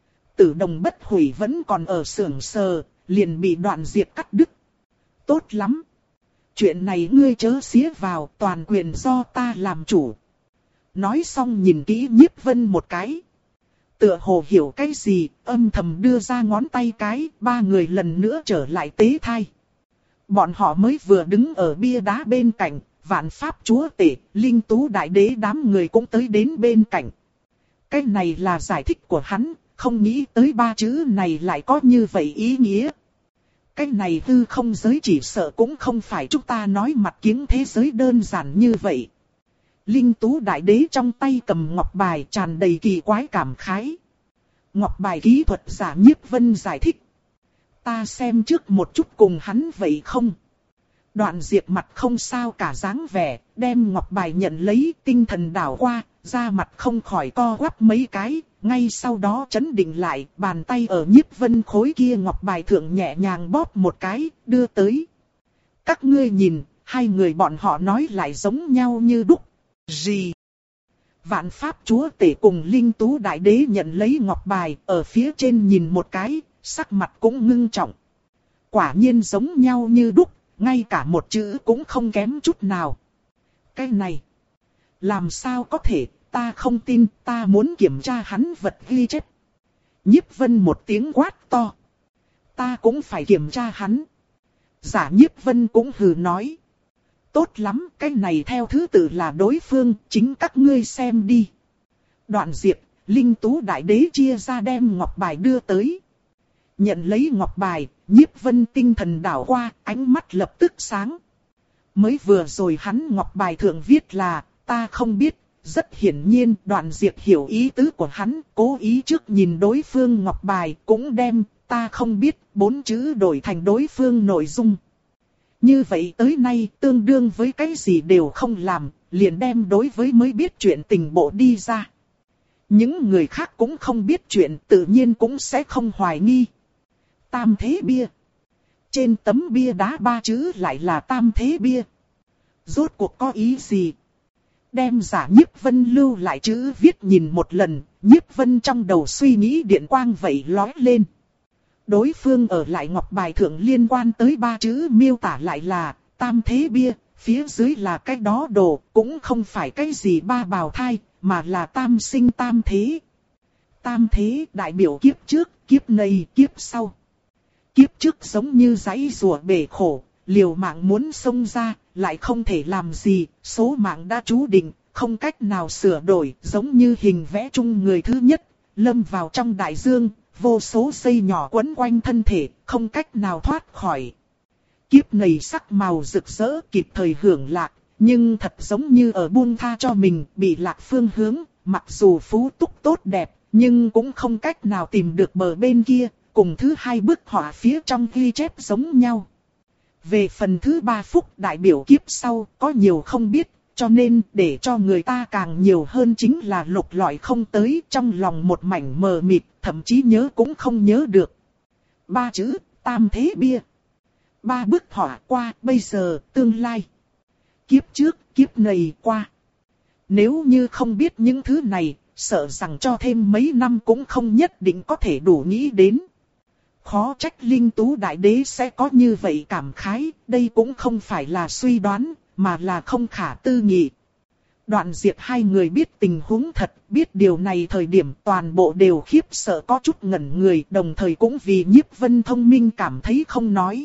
Tử Đồng Bất Hủy vẫn còn ở sưởng sờ, liền bị Đoạn Diệp cắt đứt. Tốt lắm. Chuyện này ngươi chớ xía vào, toàn quyền do ta làm chủ. Nói xong nhìn kỹ Nhiếp Vân một cái. Tựa hồ hiểu cái gì, âm thầm đưa ra ngón tay cái, ba người lần nữa trở lại tế thai. Bọn họ mới vừa đứng ở bia đá bên cạnh, Vạn Pháp Chúa Tể, Linh Tú Đại Đế đám người cũng tới đến bên cạnh. Cái này là giải thích của hắn, không nghĩ tới ba chữ này lại có như vậy ý nghĩa. Cái này hư không giới chỉ sợ cũng không phải chúng ta nói mặt kiếng thế giới đơn giản như vậy. Linh Tú Đại Đế trong tay cầm ngọc bài tràn đầy kỳ quái cảm khái. Ngọc bài kỹ thuật giả Nhiếp Vân giải thích. Ta xem trước một chút cùng hắn vậy không? Đoạn Diệp mặt không sao cả dáng vẻ, đem ngọc bài nhận lấy, tinh thần đảo qua, da mặt không khỏi co quắp mấy cái, ngay sau đó chấn định lại, bàn tay ở Nhiếp Vân khối kia ngọc bài thượng nhẹ nhàng bóp một cái, đưa tới. Các ngươi nhìn, hai người bọn họ nói lại giống nhau như đúc. Gì? Vạn Pháp Chúa Tể cùng Linh Tú Đại Đế nhận lấy ngọc bài, ở phía trên nhìn một cái, sắc mặt cũng ngưng trọng. Quả nhiên giống nhau như đúc, ngay cả một chữ cũng không kém chút nào. Cái này, làm sao có thể, ta không tin, ta muốn kiểm tra hắn vật ghi chép. Nhiếp Vân một tiếng quát to. Ta cũng phải kiểm tra hắn. Giả Nhiếp Vân cũng hừ nói. Tốt lắm, cái này theo thứ tự là đối phương, chính các ngươi xem đi. Đoạn Diệp, Linh Tú Đại Đế chia ra đem ngọc bài đưa tới. Nhận lấy ngọc bài, Nhiếp Vân tinh thần đảo qua, ánh mắt lập tức sáng. Mới vừa rồi hắn ngọc bài thượng viết là, ta không biết, rất hiển nhiên Đoạn Diệp hiểu ý tứ của hắn, cố ý trước nhìn đối phương ngọc bài, cũng đem, ta không biết, bốn chữ đổi thành đối phương nội dung. Như vậy tới nay tương đương với cái gì đều không làm, liền đem đối với mới biết chuyện tình bộ đi ra. Những người khác cũng không biết chuyện tự nhiên cũng sẽ không hoài nghi. Tam thế bia. Trên tấm bia đá ba chữ lại là tam thế bia. Rốt cuộc có ý gì? Đem giả Nhiếp Vân lưu lại chữ viết nhìn một lần, Nhiếp Vân trong đầu suy nghĩ điện quang vậy lóe lên. Đối phương ở lại ngọc bài thượng liên quan tới ba chữ miêu tả lại là tam thế bia, phía dưới là cái đó đồ, cũng không phải cái gì ba bào thai, mà là tam sinh tam thế. Tam thế đại biểu kiếp trước, kiếp này, kiếp sau. Kiếp trước giống như giấy rùa bể khổ, liều mạng muốn xông ra, lại không thể làm gì, số mạng đã chú định, không cách nào sửa đổi, giống như hình vẽ chung người thứ nhất, lâm vào trong đại dương, vô số dây nhỏ quấn quanh thân thể, không cách nào thoát khỏi. Kiếp này sắc màu rực rỡ kịp thời hưởng lạc, nhưng thật giống như ở buông tha cho mình, bị lạc phương hướng, mặc dù phú túc tốt đẹp, nhưng cũng không cách nào tìm được bờ bên kia, cùng thứ hai bức họa phía trong ghi chép giống nhau. Về phần thứ ba phúc đại biểu kiếp sau, có nhiều không biết, cho nên để cho người ta càng nhiều hơn chính là lục lọi không tới, trong lòng một mảnh mờ mịt, thậm chí nhớ cũng không nhớ được. Ba chữ, tam thế bia. Ba bức họa qua, bây giờ, tương lai. Kiếp trước, kiếp này qua. Nếu như không biết những thứ này, sợ rằng cho thêm mấy năm cũng không nhất định có thể đủ nghĩ đến. Khó trách Linh Tú Đại Đế sẽ có như vậy cảm khái, đây cũng không phải là suy đoán, mà là không khả tư nghị. Đoạn Diệp hai người biết tình huống thật, biết điều này thời điểm toàn bộ đều khiếp sợ có chút ngẩn người, đồng thời cũng vì Nhiếp Vân thông minh cảm thấy không nói.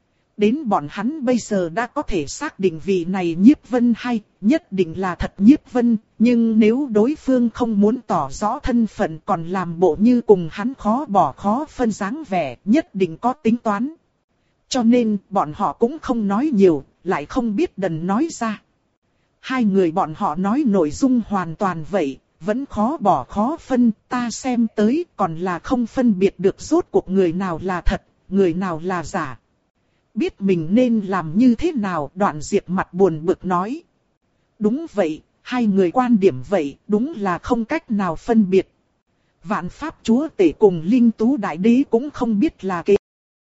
Đến bọn hắn bây giờ đã có thể xác định vị này Nhiếp Vân hay, nhất định là thật Nhiếp Vân, nhưng nếu đối phương không muốn tỏ rõ thân phận còn làm bộ như cùng hắn khó bỏ khó phân dáng vẻ, nhất định có tính toán. Cho nên bọn họ cũng không nói nhiều, lại không biết đần nói ra. Hai người bọn họ nói nội dung hoàn toàn vậy, vẫn khó bỏ khó phân, ta xem tới còn là không phân biệt được rốt cuộc người nào là thật, người nào là giả. Biết mình nên làm như thế nào, Đoạn Diệp mặt buồn bực nói. Đúng vậy, hai người quan điểm vậy, đúng là không cách nào phân biệt. Vạn Pháp Chúa Tể cùng Linh Tú Đại Đế cũng không biết là kế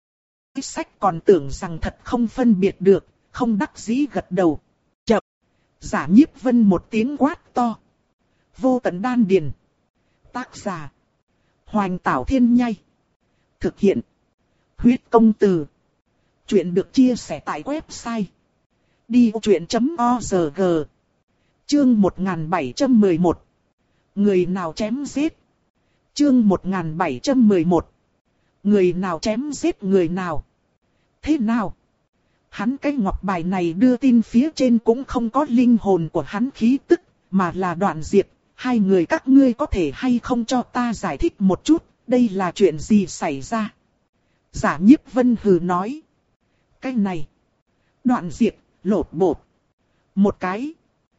sách, còn tưởng rằng thật không phân biệt được, không đắc dĩ gật đầu. Chậm! Giả Nhiếp Vân một tiếng quát to. Vô Tận Đan Điền. Tác giả. Hoành Tảo Thiên Nhai. Thực hiện. Huyết Công Từ. Chuyện được chia sẻ tại website đi vô chuyện chấm org. Chương một nghìn bảy trăm mười một. Người nào chém giết? Chương một nghìn bảy trăm mười một. Người nào chém giết người nào? Thế nào? Hắn cái ngọc bài này đưa tin phía trên cũng không có linh hồn của hắn khí tức, mà là Đoạn Diệp. Hai người các ngươi có thể hay không cho ta giải thích một chút, đây là chuyện gì xảy ra? Giả Nhiếp Vân hừ nói. Cái này. Đoạn Diệp, lột bột. Một cái.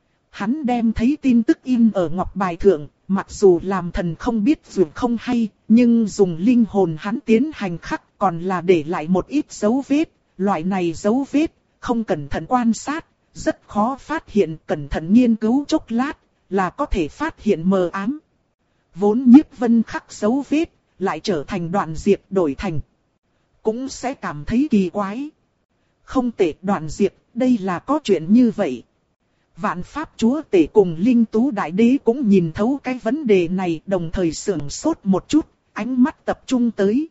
Hắn đem thấy tin tức in ở ngọc bài thượng, mặc dù làm thần không biết dù không hay, nhưng dùng linh hồn hắn tiến hành khắc còn là để lại một ít dấu vết. Loại này dấu vết, không cẩn thận quan sát, rất khó phát hiện, cẩn thận nghiên cứu chốc lát, là có thể phát hiện mờ ám. Vốn Nhiếp Vân khắc dấu vết, lại trở thành Đoạn Diệp đổi thành. Cũng sẽ cảm thấy kỳ quái. Không tệ, Đoạn Diệp, đây là có chuyện như vậy. Vạn Pháp Chúa Tể cùng Linh Tú Đại Đế cũng nhìn thấu cái vấn đề này, đồng thời sưởng sốt một chút, ánh mắt tập trung tới.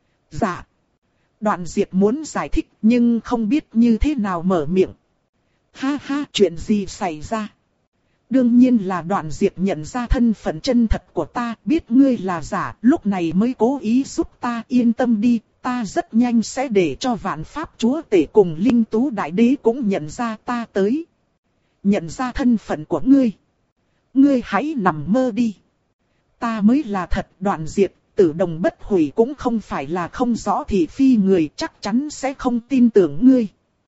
Dạ. Đoạn Diệp muốn giải thích nhưng không biết như thế nào mở miệng. Ha ha, chuyện gì xảy ra? Đương nhiên là Đoạn Diệp nhận ra thân phận chân thật của ta, biết ngươi là giả, lúc này mới cố ý giúp ta. Yên tâm đi, ta rất nhanh sẽ để cho Vạn Pháp Chúa Tể cùng Linh Tú Đại Đế cũng nhận ra ta tới. Nhận ra thân phận của ngươi. Ngươi hãy nằm mơ đi. Ta mới là thật. Đoạn Diệp, Tử Đồng Bất Hủy cũng không phải là không rõ thị phi người, chắc chắn sẽ không tin tưởng ngươi.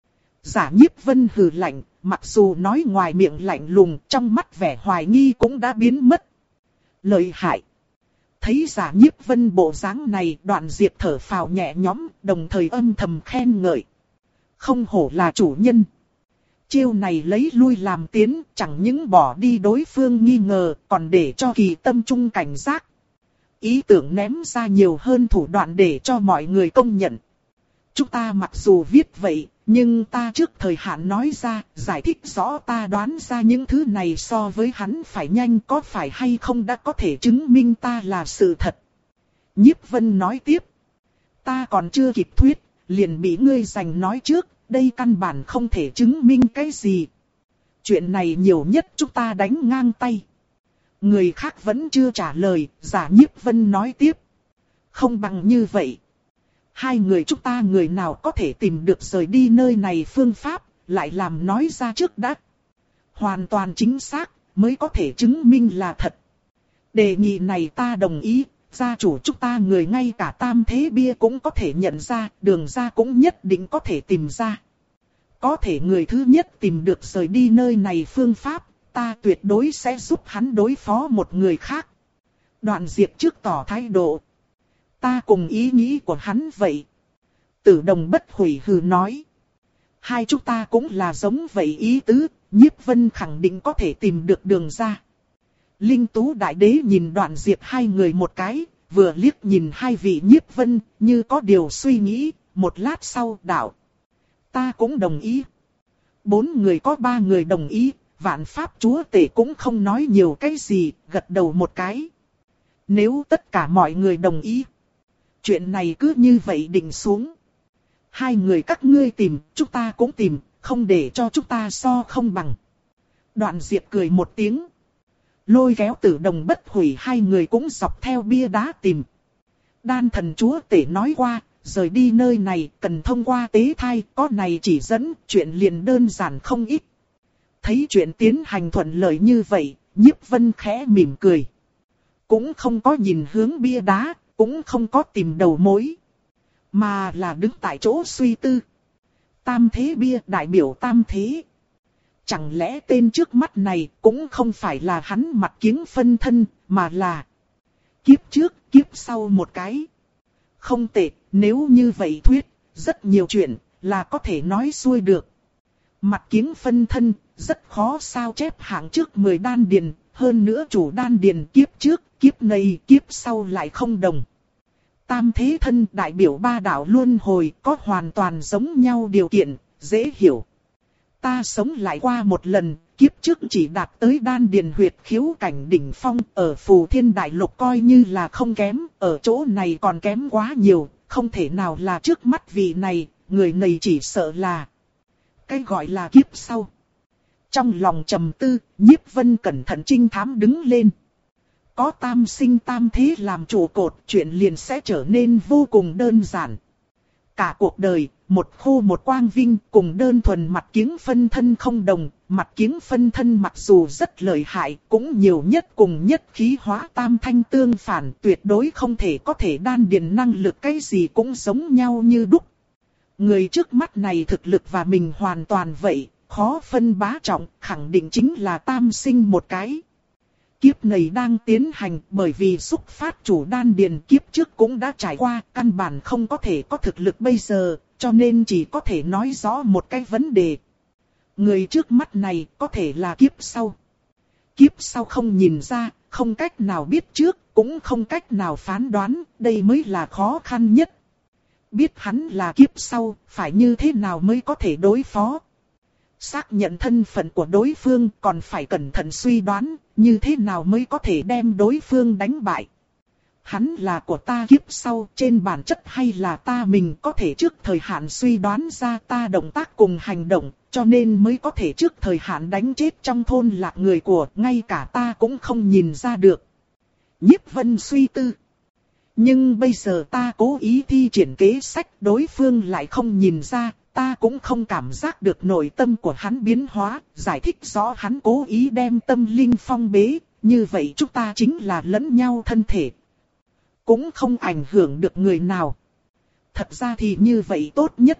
Giả Nhiếp Vân hừ lạnh, mặc dù nói ngoài miệng lạnh lùng, trong mắt vẻ hoài nghi cũng đã biến mất. Lợi hại. Thấy Giả Nhiếp Vân bộ dáng này, Đoạn Diệp thở phào nhẹ nhõm, đồng thời âm thầm khen ngợi. Không hổ là chủ nhân. Chiêu này lấy lui làm tiến, chẳng những bỏ đi đối phương nghi ngờ, còn để cho Kỳ tâm trung cảnh giác. Ý tưởng ném ra nhiều hơn thủ đoạn để cho mọi người công nhận. Chúng ta mặc dù viết vậy, nhưng ta trước thời hạn nói ra, giải thích rõ ta đoán ra những thứ này so với hắn phải nhanh, có phải hay không đã có thể chứng minh ta là sự thật. Nhiếp Vân nói tiếp. Ta còn chưa kịp thuyết, liền bị ngươi giành nói trước, đây căn bản không thể chứng minh cái gì. Chuyện này nhiều nhất chúng ta đánh ngang tay. Người khác vẫn chưa trả lời, Giả Nhiếp Vân nói tiếp. Không bằng như vậy. Hai người chúng ta người nào có thể tìm được rời đi nơi này phương pháp, lại làm nói ra trước đã. Hoàn toàn chính xác, mới có thể chứng minh là thật. Đề nghị này ta đồng ý, gia chủ chúng ta người ngay cả tam thế bia cũng có thể nhận ra, đường ra cũng nhất định có thể tìm ra. Có thể người thứ nhất tìm được rời đi nơi này phương pháp, ta tuyệt đối sẽ giúp hắn đối phó một người khác. Đoạn Diệp trước tỏ thái độ. Ta cùng ý nghĩ của hắn vậy. Tử Đồng Bất Hủy hừ nói. Hai chúng ta cũng là giống vậy ý tứ, Nhiếp Vân khẳng định có thể tìm được đường ra. Linh Tú Đại Đế nhìn Đoạn Diệp hai người một cái, vừa liếc nhìn hai vị Nhiếp Vân, như có điều suy nghĩ, một lát sau đạo. Ta cũng đồng ý. Bốn người có ba người đồng ý, Vạn Pháp Chúa Tể cũng không nói nhiều cái gì, gật đầu một cái. Nếu tất cả mọi người đồng ý, chuyện này cứ như vậy định xuống. Hai người các ngươi tìm, chúng ta cũng tìm, không để cho chúng ta so không bằng. Đoạn Diệp cười một tiếng. Lôi kéo Tử Đồng Bất Hủy, hai người cũng dọc theo bia đá tìm. Đan Thần Chúa Tể nói qua, rời đi nơi này cần thông qua tế thai, có này chỉ dẫn, chuyện liền đơn giản không ít. Thấy chuyện tiến hành thuận lợi như vậy, Nhiếp Vân khẽ mỉm cười. Cũng không có nhìn hướng bia đá, cũng không có tìm đầu mối, mà là đứng tại chỗ suy tư. Tam thế bia đại biểu tam thế. Chẳng lẽ tên trước mắt này cũng không phải là hắn mặt kiếng phân thân, mà là kiếp trước, kiếp sau một cái. Không tệ, nếu như vậy thuyết, rất nhiều chuyện là có thể nói xuôi được. Mặt kiếng phân thân, rất khó sao chép hạng trước mười đan điền, hơn nữa chủ đan điền kiếp trước, kiếp này, kiếp sau lại không đồng. Tam thế thân đại biểu ba đạo luân hồi, có hoàn toàn giống nhau điều kiện, dễ hiểu. Ta sống lại qua một lần, kiếp trước chỉ đạt tới đan điền huyệt khiếu cảnh đỉnh phong, ở Phù Thiên Đại Lục coi như là không kém, ở chỗ này còn kém quá nhiều, không thể nào là trước mắt vị này, người này chỉ sợ là cái gọi là kiếp sau. Trong lòng trầm tư, Nhiếp Vân cẩn thận trinh thám đứng lên. Có tam sinh tam thế làm trụ cột, chuyện liền sẽ trở nên vô cùng đơn giản. Cả cuộc đời, một khô một quang vinh, cùng đơn thuần mặt kiếng phân thân không đồng. Mặt kiếng phân thân mặc dù rất lợi hại, cũng nhiều nhất cùng nhất khí hóa tam thanh tương phản, tuyệt đối không thể có thể đan điền năng lực cái gì cũng giống nhau như đúc. Người trước mắt này thực lực và mình hoàn toàn vậy, khó phân bá trọng, khẳng định chính là tam sinh một cái. Kiếp này đang tiến hành bởi vì xúc phát chủ đan điền kiếp trước cũng đã trải qua, căn bản không có thể có thực lực bây giờ, cho nên chỉ có thể nói rõ một cái vấn đề. Người trước mắt này có thể là kiếp sau. Kiếp sau không nhìn ra, không cách nào biết trước, cũng không cách nào phán đoán, đây mới là khó khăn nhất. Biết hắn là kiếp sau, phải như thế nào mới có thể đối phó. Xác nhận thân phận của đối phương còn phải cẩn thận suy đoán, như thế nào mới có thể đem đối phương đánh bại. Hắn là của ta kiếp sau, trên bản chất hay là ta mình có thể trước thời hạn suy đoán ra ta động tác cùng hành động, cho nên mới có thể trước thời hạn đánh chết trong thôn lạc người của, ngay cả ta cũng không nhìn ra được. Nhiếp Vân suy tư. Nhưng bây giờ ta cố ý thi triển kế sách, đối phương lại không nhìn ra, ta cũng không cảm giác được nội tâm của hắn biến hóa, giải thích rõ hắn cố ý đem tâm linh phong bế, như vậy chúng ta chính là lẫn nhau thân thể. Cũng không ảnh hưởng được người nào. Thật ra thì như vậy tốt nhất.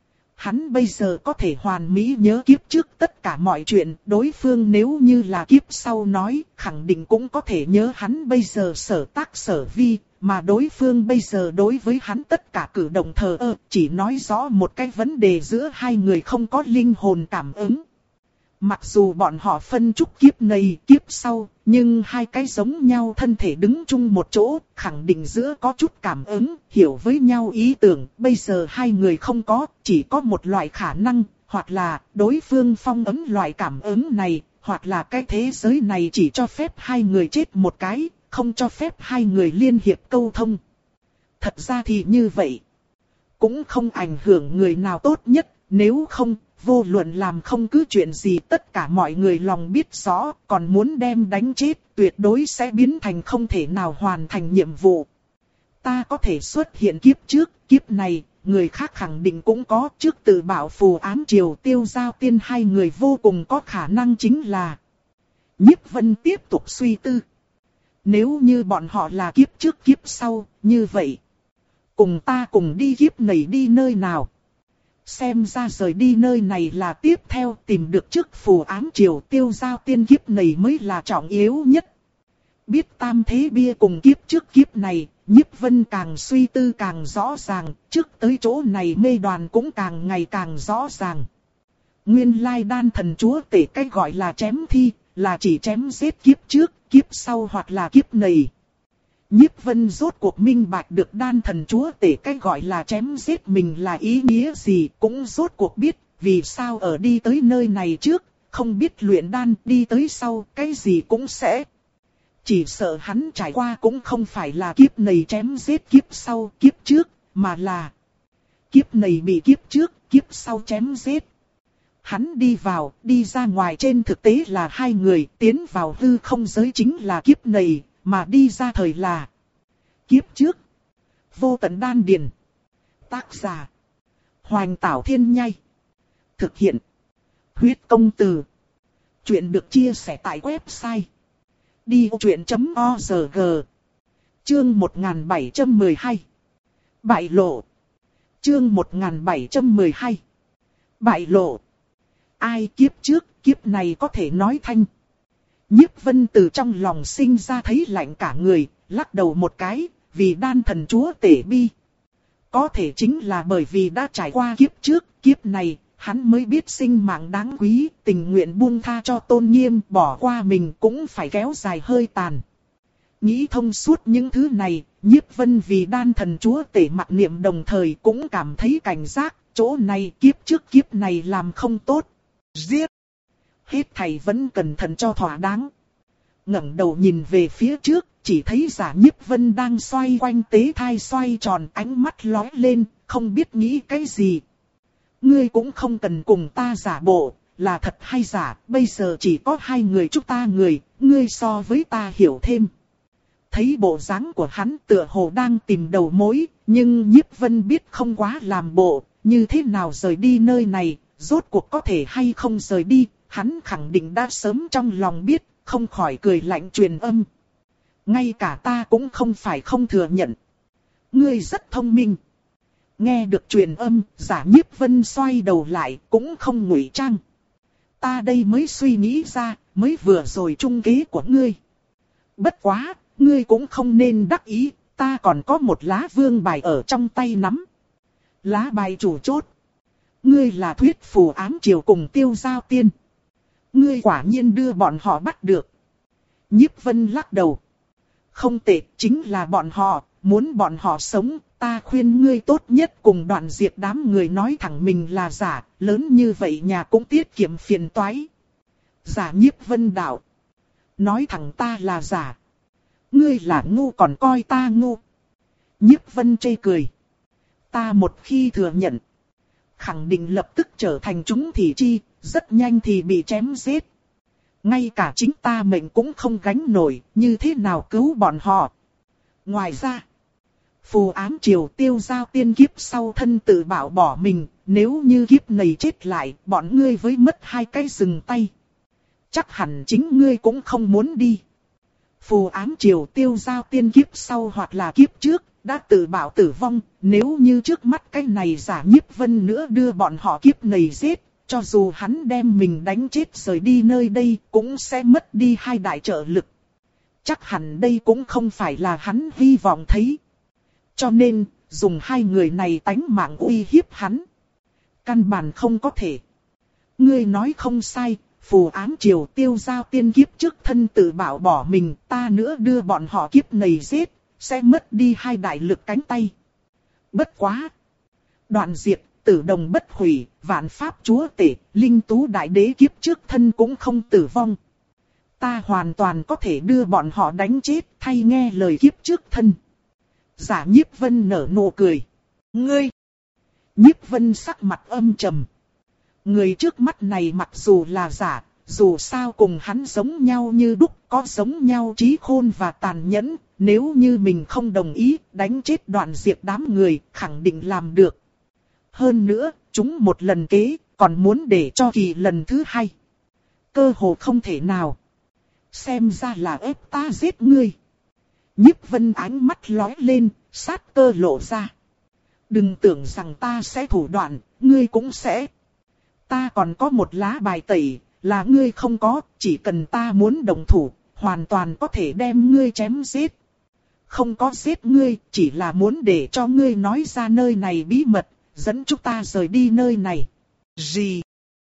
Hắn bây giờ có thể hoàn mỹ nhớ kiếp trước tất cả mọi chuyện, đối phương nếu như là kiếp sau nói, khẳng định cũng có thể nhớ hắn bây giờ sở tác sở vi, mà đối phương bây giờ đối với hắn tất cả cử động thờ ơ, chỉ nói rõ một cái vấn đề giữa hai người không có linh hồn cảm ứng. Mặc dù bọn họ phân trúc kiếp này kiếp sau, nhưng hai cái giống nhau thân thể đứng chung một chỗ, khẳng định giữa có chút cảm ứng, hiểu với nhau ý tưởng. Bây giờ hai người không có, chỉ có một loại khả năng, hoặc là đối phương phong ấn loại cảm ứng này, hoặc là cái thế giới này chỉ cho phép hai người chết một cái, không cho phép hai người liên hiệp câu thông. Thật ra thì như vậy, cũng không ảnh hưởng người nào tốt nhất, nếu không, vô luận làm không cứ chuyện gì tất cả mọi người lòng biết rõ, còn muốn đem đánh chết, tuyệt đối sẽ biến thành không thể nào hoàn thành nhiệm vụ. Ta có thể xuất hiện kiếp trước, kiếp này, người khác khẳng định cũng có, trước tự bảo phù ám triều Tiêu Giao Tiên hai người vô cùng có khả năng chính là. Nhiếp Vân tiếp tục suy tư. Nếu như bọn họ là kiếp trước kiếp sau, như vậy, cùng ta cùng đi kiếp này đi nơi nào? Xem ra rời đi nơi này là tiếp theo tìm được trước phù ám triều Tiêu Giao Tiên kiếp này mới là trọng yếu nhất. Biết tam thế bia cùng kiếp trước kiếp này, Nhiếp Vân càng suy tư càng rõ ràng, trước tới chỗ này mê đoàn cũng càng ngày càng rõ ràng. Nguyên lai đan thần chúa tể cách gọi là chém thi, là chỉ chém giết kiếp trước, kiếp sau hoặc là kiếp này. Nhiếp Vân rốt cuộc minh bạch được đan thần chúa tể cách gọi là chém giết mình là ý nghĩa gì, cũng rốt cuộc biết vì sao ở đi tới nơi này trước, không biết luyện đan, đi tới sau, cái gì cũng sẽ. Chỉ sợ hắn trải qua cũng không phải là kiếp này chém giết kiếp sau, kiếp trước, mà là kiếp này bị kiếp trước, kiếp sau chém giết. Hắn đi vào, đi ra ngoài trên thực tế là hai người, tiến vào hư không giới chính là kiếp này, mà đi ra thời là kiếp trước. Vô tận đan điền. Tác giả Hoành Tảo Thiên Nhai. Thực hiện Huyết Công Từ. Chuyện được chia sẻ tại website đi vô chuyện chấm org. Chương một nghìn bảy trăm mười hai. Bại lộ. Chương một nghìn bảy trăm mười hai. Bại lộ. Ai kiếp trước, kiếp này có thể nói thanh. Nhiếp Vân từ trong lòng sinh ra thấy lạnh cả người, lắc đầu một cái, vì đan thần chúa tể bi. có thể chính là bởi vì đã trải qua kiếp trước, kiếp này, hắn mới biết sinh mạng đáng quý, tình nguyện buông tha cho tôn nghiêm, bỏ qua mình cũng phải kéo dài hơi tàn. Nghĩ thông suốt những thứ này, Nhiếp Vân vì đan thần chúa tể mặc niệm đồng thời cũng cảm thấy cảnh giác, chỗ này kiếp trước kiếp này làm không tốt. Giết! Hết thầy vẫn cẩn thận cho thỏa đáng. Ngẩng đầu nhìn về phía trước, chỉ thấy Giả Nhiếp Vân đang xoay quanh tế thai xoay tròn, ánh mắt lóe lên, không biết nghĩ cái gì. Ngươi cũng không cần cùng ta giả bộ, là thật hay giả, bây giờ chỉ có hai người chúng ta người, ngươi so với ta hiểu thêm. Thấy bộ dáng của hắn tựa hồ đang tìm đầu mối, nhưng Nhiếp Vân biết không quá làm bộ, như thế nào rời đi nơi này, rốt cuộc có thể hay không rời đi, hắn khẳng định đã sớm trong lòng biết, không khỏi cười lạnh truyền âm. Ngay cả ta cũng không phải không thừa nhận. Ngươi rất thông minh. Nghe được truyền âm, Giả Nhiếp Vân xoay đầu lại, cũng không ngụy trang. Ta đây mới suy nghĩ ra, mới vừa rồi trung kế của ngươi. Bất quá, ngươi cũng không nên đắc ý, ta còn có một lá vương bài ở trong tay nắm. Lá bài chủ chốt. Ngươi là thuyết phù ám triều cùng Tiêu Giao Tiên. Ngươi quả nhiên đưa bọn họ bắt được. Nhiếp Vân lắc đầu. Không tệ, chính là bọn họ, muốn bọn họ sống, ta khuyên ngươi tốt nhất cùng Đoạn Diệt đám người nói thẳng mình là giả, lớn như vậy nhà cũng tiết kiệm phiền toái. Giả Nhiếp Vân đạo. Nói thẳng ta là giả. Ngươi là ngu còn coi ta ngu. Nhiếp Vân chê cười. Ta một khi thừa nhận, khẳng định lập tức trở thành chúng thị chi, rất nhanh thì bị chém giết. Ngay cả chính ta mệnh cũng không gánh nổi, như thế nào cứu bọn họ. Ngoài ra, phù ám triều Tiêu Giao Tiên kiếp sau thân tự bảo bỏ mình, nếu như kiếp này chết lại, bọn ngươi với mất hai cái dừng tay. Chắc hẳn chính ngươi cũng không muốn đi. Phù ám triều Tiêu Giao Tiên kiếp sau hoặc là kiếp trước, đã tự bảo tử vong, nếu như trước mắt cái này Giả Nhiếp Vân nữa đưa bọn họ kiếp này giết, cho dù hắn đem mình đánh chết rời đi nơi đây, cũng sẽ mất đi hai đại trợ lực. Chắc hẳn đây cũng không phải là hắn hy vọng thấy. Cho nên, dùng hai người này tánh mạng uy hiếp hắn. Căn bản không có thể. Ngươi nói không sai, phù ám triều Tiêu Giao Tiên kiếp trước thân tự bảo bỏ mình, ta nữa đưa bọn họ kiếp này giết, sẽ mất đi hai đại lực cánh tay. Bất quá! Đoạn Diệt, Tử Đồng bất hủy, Vạn Pháp chúa tể, Linh Tú đại đế kiếp trước thân cũng không tử vong. Ta hoàn toàn có thể đưa bọn họ đánh chết, thay nghe lời kiếp trước thân. Giả Nhiếp Vân nở nụ cười. Ngươi! Nhiếp Vân sắc mặt âm trầm. Người trước mắt này mặc dù là giả, dù sao cùng hắn giống nhau như đúc, có giống nhau trí khôn và tàn nhẫn. Nếu như mình không đồng ý, đánh chết Đoạn Diệt đám người, khẳng định làm được. Hơn nữa, chúng một lần kế, còn muốn để cho kỳ lần thứ hai. Cơ hồ không thể nào. Xem ra là ép ta giết ngươi. Nhiếp Vân ánh mắt lóe lên, sát cơ lộ ra. Đừng tưởng rằng ta sẽ thủ đoạn, ngươi cũng sẽ. Ta còn có một lá bài tẩy, là ngươi không có, chỉ cần ta muốn đồng thủ, hoàn toàn có thể đem ngươi chém giết. Không có giết ngươi, chỉ là muốn để cho ngươi nói ra nơi này bí mật, dẫn chúng ta rời đi nơi này. Gì?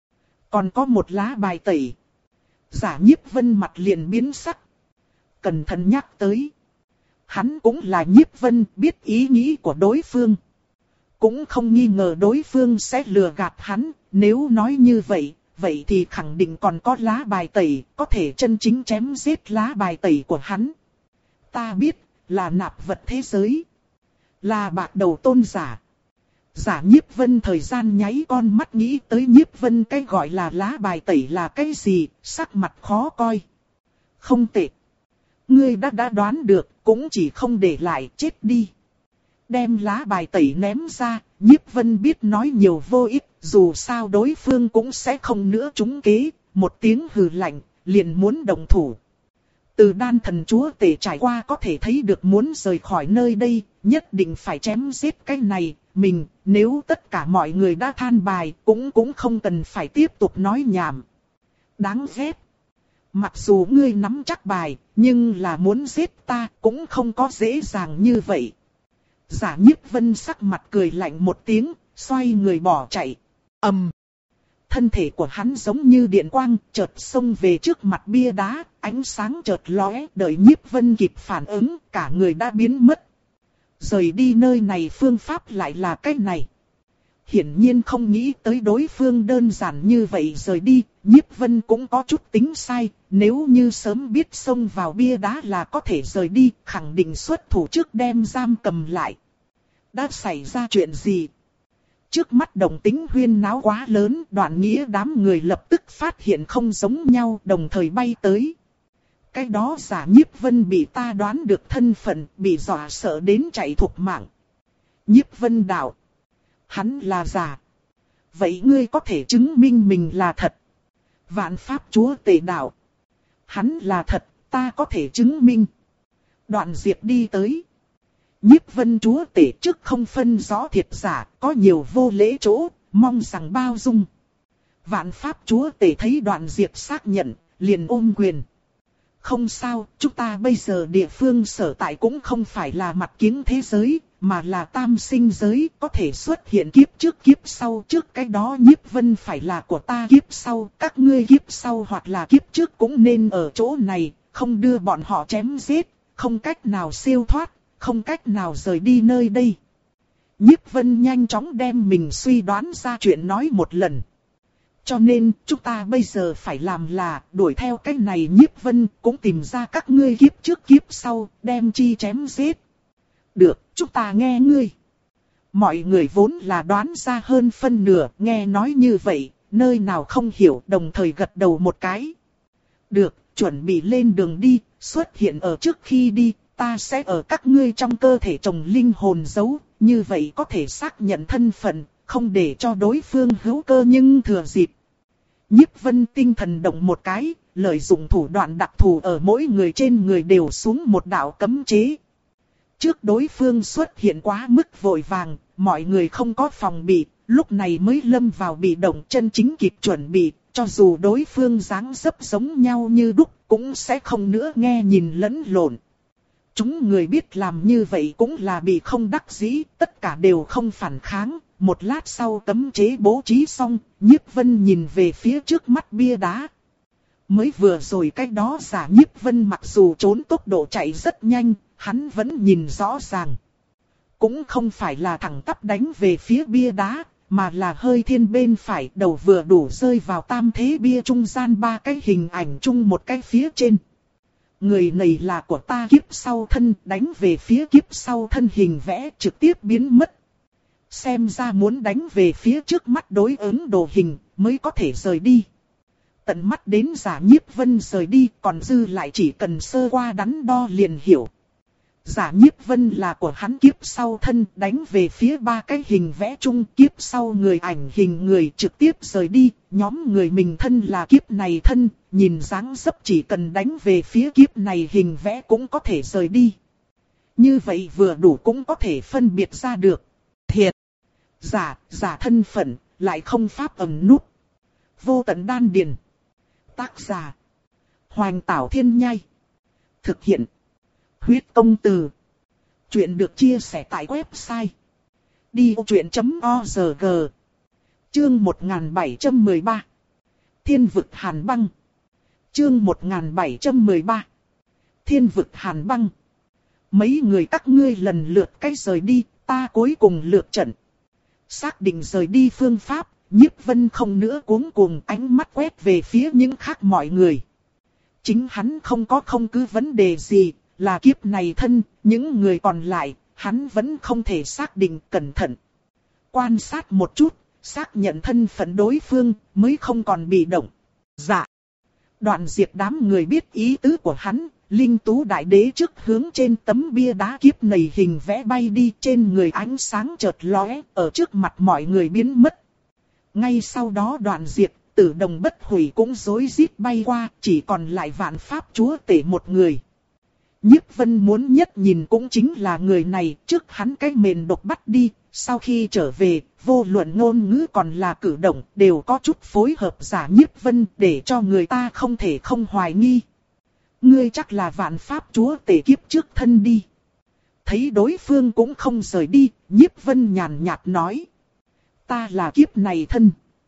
Còn có một lá bài tẩy. Giả Nhiếp Vân mặt liền biến sắc. Cẩn thận nhắc tới. Hắn cũng là Nhiếp Vân, biết ý nghĩ của đối phương. Cũng không nghi ngờ đối phương sẽ lừa gạt hắn, nếu nói như vậy, vậy thì khẳng định còn có lá bài tẩy, có thể chân chính chém giết lá bài tẩy của hắn. Ta biết, là nạp vật thế giới. Là bạc đầu tôn giả. Giả Nhiếp Vân thời gian nháy con mắt nghĩ tới Nhiếp Vân cái gọi là lá bài tẩy là cái gì, sắc mặt khó coi. Không tệ. Ngươi đã đã đoán được, cũng chỉ không để lại, chết đi. Đem lá bài tẩy ném ra, Nhiếp Vân biết nói nhiều vô ích, dù sao đối phương cũng sẽ không nữa trúng kế, một tiếng hừ lạnh, liền muốn động thủ. Từ đan thần chúa tể trải qua có thể thấy được muốn rời khỏi nơi đây, nhất định phải chém giết cái này, mình, nếu tất cả mọi người đã than bài, cũng cũng không cần phải tiếp tục nói nhảm. Đáng ghét. Mặc dù ngươi nắm chắc bài, nhưng là muốn giết ta cũng không có dễ dàng như vậy. Giả Nhiếp Vân sắc mặt cười lạnh một tiếng, xoay người bỏ chạy. Ầm. Thân thể của hắn giống như điện quang, chợt xông về trước mặt bia đá, ánh sáng chợt lóe, đợi Nhiếp Vân kịp phản ứng, cả người đã biến mất. Rời đi nơi này phương pháp lại là cái này. Hiển nhiên không nghĩ tới đối phương đơn giản như vậy rời đi, Nhiếp Vân cũng có chút tính sai, nếu như sớm biết xông vào bia đá là có thể rời đi, khẳng định xuất thủ trước đem giam cầm lại. Đã xảy ra chuyện gì? Trước mắt đồng tính huyên náo quá lớn, Đoạn Nghĩa đám người lập tức phát hiện không giống nhau, đồng thời bay tới. Cái đó Giả Nhiếp Vân bị ta đoán được thân phận, bị dọa sợ đến chạy thục mạng. Nhiếp Vân đạo. Hắn là giả. Vậy ngươi có thể chứng minh mình là thật. Vạn Pháp Chúa Tể đạo. Hắn là thật, ta có thể chứng minh. Đoạn Diệp đi tới. Nhiếp Vân Chúa Tể trước không phân rõ thiệt giả, có nhiều vô lễ chỗ, mong rằng bao dung. Vạn Pháp Chúa Tể thấy Đoạn Diệp xác nhận, liền ôm quyền. Không sao, chúng ta bây giờ địa phương sở tại cũng không phải là mặt kiếng thế giới, mà là tam sinh giới, có thể xuất hiện kiếp trước kiếp sau. Trước cái đó Nhiếp Vân phải là của ta kiếp sau, các ngươi kiếp sau hoặc là kiếp trước cũng nên ở chỗ này, không đưa bọn họ chém giết, không cách nào siêu thoát, không cách nào rời đi nơi đây. Nhiếp Vân nhanh chóng đem mình suy đoán ra chuyện nói một lần. Cho nên, chúng ta bây giờ phải làm là đuổi theo cái này Nhiếp Vân, cũng tìm ra các ngươi kiếp trước kiếp sau, đem chi chém giết. Được, chúng ta nghe ngươi. Mọi người vốn là đoán ra hơn phân nửa, nghe nói như vậy, nơi nào không hiểu, đồng thời gật đầu một cái. Được, chuẩn bị lên đường đi, xuất hiện ở trước khi đi, ta sẽ ở các ngươi trong cơ thể trồng linh hồn dấu, như vậy có thể xác nhận thân phận, không để cho đối phương hữu cơ nhưng thừa dịp. Nhiếp Vân tinh thần động một cái, lợi dụng thủ đoạn đặc thù ở mỗi người trên người đều xuống một đạo cấm chế. Trước đối phương xuất hiện quá mức vội vàng, mọi người không có phòng bị, lúc này mới lâm vào bị động, chân chính kịp chuẩn bị, cho dù đối phương dáng dấp giống nhau như đúc, cũng sẽ không nữa nghe nhìn lẫn lộn. Chúng người biết làm như vậy cũng là bị không đắc dĩ, tất cả đều không phản kháng. Một lát sau cấm chế bố trí xong, Nhiếp Vân nhìn về phía trước mắt bia đá. Mới vừa rồi cách đó Giả Nhiếp Vân mặc dù trốn tốc độ chạy rất nhanh, hắn vẫn nhìn rõ ràng. Cũng không phải là thẳng tắp đánh về phía bia đá, mà là hơi thiên bên phải, đầu vừa đủ rơi vào tam thế bia trung gian ba cái hình ảnh chung một cái phía trên. Người này là của ta kiếp sau thân, đánh về phía kiếp sau thân hình vẽ trực tiếp biến mất. Xem ra muốn đánh về phía trước mắt đối ứng đồ hình mới có thể rời đi. Tận mắt đến Giả Nhiếp Vân rời đi, còn dư lại chỉ cần sơ qua đắn đo liền hiểu. Giả Nhiếp Vân là của hắn kiếp sau thân, đánh về phía ba cái hình vẽ chung, kiếp sau người ảnh hình người trực tiếp rời đi, nhóm người mình thân là kiếp này thân, nhìn dáng dấp chỉ cần đánh về phía kiếp này hình vẽ cũng có thể rời đi. Như vậy vừa đủ cũng có thể phân biệt ra được. Thiệt! Giả, giả thân phận, lại không pháp ẩn nút. Vô tận đan điền. Tác giả. Hoành Tảo Thiên Nhai. Thực hiện. Huyết Công Từ. Chuyện được chia sẻ tại website. đi ô chuyện chấm org. Chương một nghìn bảy trăm mười ba. Thiên vực Hàn Băng. Chương một nghìn bảy trăm mười ba. Thiên vực Hàn Băng. Mấy người các ngươi lần lượt cách rời đi, ta cuối cùng lượt trận. Xác định rời đi phương pháp, Nhiếp Vân không nữa cuống cuồng, ánh mắt quét về phía những khác mọi người. Chính hắn không có không cứ vấn đề gì, là kiếp này thân, những người còn lại, hắn vẫn không thể xác định cẩn thận. Quan sát một chút, xác nhận thân phận đối phương, mới không còn bị động. Dạ. Đoạn Diệp đám người biết ý tứ của hắn, Linh Tú Đại Đế trước hướng trên tấm bia đá kiếp này hình vẽ bay đi, trên người ánh sáng chợt lóe, ở trước mặt mọi người biến mất. Ngay sau đó Đoạn Diệp, Tử Đồng Bất Hủy cũng rối rít bay qua, chỉ còn lại Vạn Pháp Chúa Tể một người. Nhiếp Vân muốn nhất nhìn cũng chính là người này, trước hắn cái mền độc bắt đi, sau khi trở về, vô luận ngôn ngữ còn là cử động, đều có chút phối hợp Giả Nhiếp Vân, để cho người ta không thể không hoài nghi. Ngươi chắc là Vạn Pháp Chúa Tể kiếp trước thân đi. Thấy đối phương cũng không rời đi, Nhiếp Vân nhàn nhạt nói. Ta là kiếp này thân.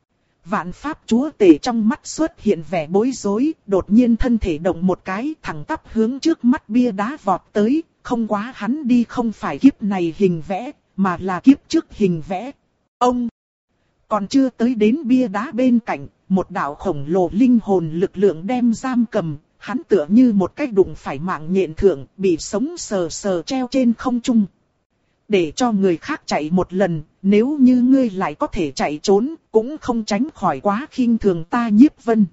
Vạn Pháp Chúa Tể trong mắt xuất hiện vẻ bối rối, đột nhiên thân thể động một cái, thẳng tắp hướng trước mắt bia đá vọt tới, không quá hắn đi không phải kiếp này hình vẽ, mà là kiếp trước hình vẽ. Ông còn chưa tới đến bia đá bên cạnh, một đạo khổng lồ linh hồn lực lượng đem giam cầm, hắn tựa như một cái đụng phải mạng nhện thượng, bị sống sờ sờ treo trên không trung. Để cho người khác chạy một lần, nếu như ngươi lại có thể chạy trốn, cũng không tránh khỏi quá khinh thường ta Nhiếp Vân.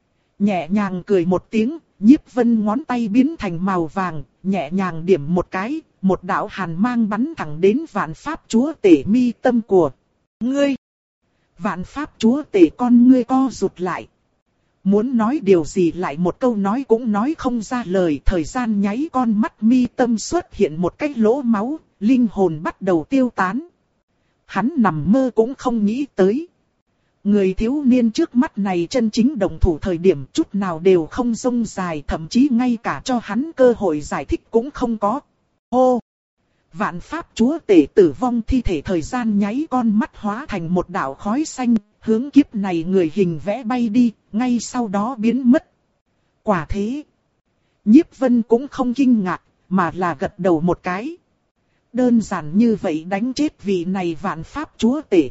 Nhẹ nhàng cười một tiếng, Nhiếp Vân ngón tay biến thành màu vàng, nhẹ nhàng điểm một cái, một đạo hàn mang bắn thẳng đến Vạn Pháp Chúa Tể mi tâm của ngươi. Vạn Pháp Chúa Tể con ngươi co rụt lại. Muốn nói điều gì lại một câu nói cũng nói không ra lời, thời gian nháy con mắt mi tâm xuất hiện một cái lỗ máu, linh hồn bắt đầu tiêu tán. Hắn nằm mơ cũng không nghĩ tới. Người thiếu niên trước mắt này chân chính đồng thủ thời điểm chút nào đều không rông dài, thậm chí ngay cả cho hắn cơ hội giải thích cũng không có. Hô! Vạn Pháp Chúa Tể tử vong thi thể thời gian nháy con mắt hóa thành một đạo khói xanh, hướng kiếp này người hình vẽ bay đi, ngay sau đó biến mất. Quả thế! Nhiếp Vân cũng không kinh ngạc, mà là gật đầu một cái. Đơn giản như vậy đánh chết vị này Vạn Pháp Chúa Tể.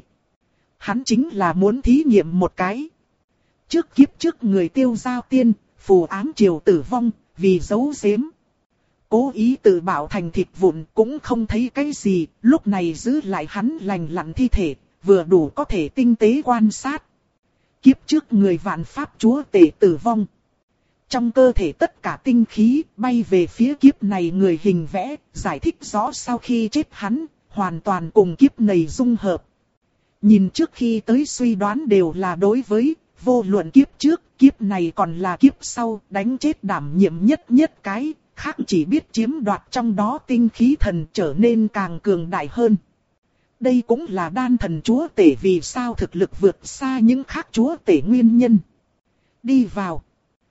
Hắn chính là muốn thí nghiệm một cái. Trước kiếp trước người Tiêu Giao Tiên, phù ám triều tử vong, vì giấu giếm. Cố ý tự bảo thành thịt vụn cũng không thấy cái gì, lúc này giữ lại hắn lành lặn thi thể, vừa đủ có thể tinh tế quan sát. Kiếp trước người Vạn Pháp Chúa Tể tử vong. Trong cơ thể tất cả tinh khí bay về phía kiếp này người hình vẽ, giải thích rõ sau khi chết hắn, hoàn toàn cùng kiếp này dung hợp. Nhìn trước khi tới suy đoán đều là đối với, vô luận kiếp trước, kiếp này còn là kiếp sau, đánh chết đảm nhiệm nhất nhất cái, khác chỉ biết chiếm đoạt trong đó tinh khí thần trở nên càng cường đại hơn. Đây cũng là đan thần chúa tể vì sao thực lực vượt xa những khác chúa tể nguyên nhân. Đi vào.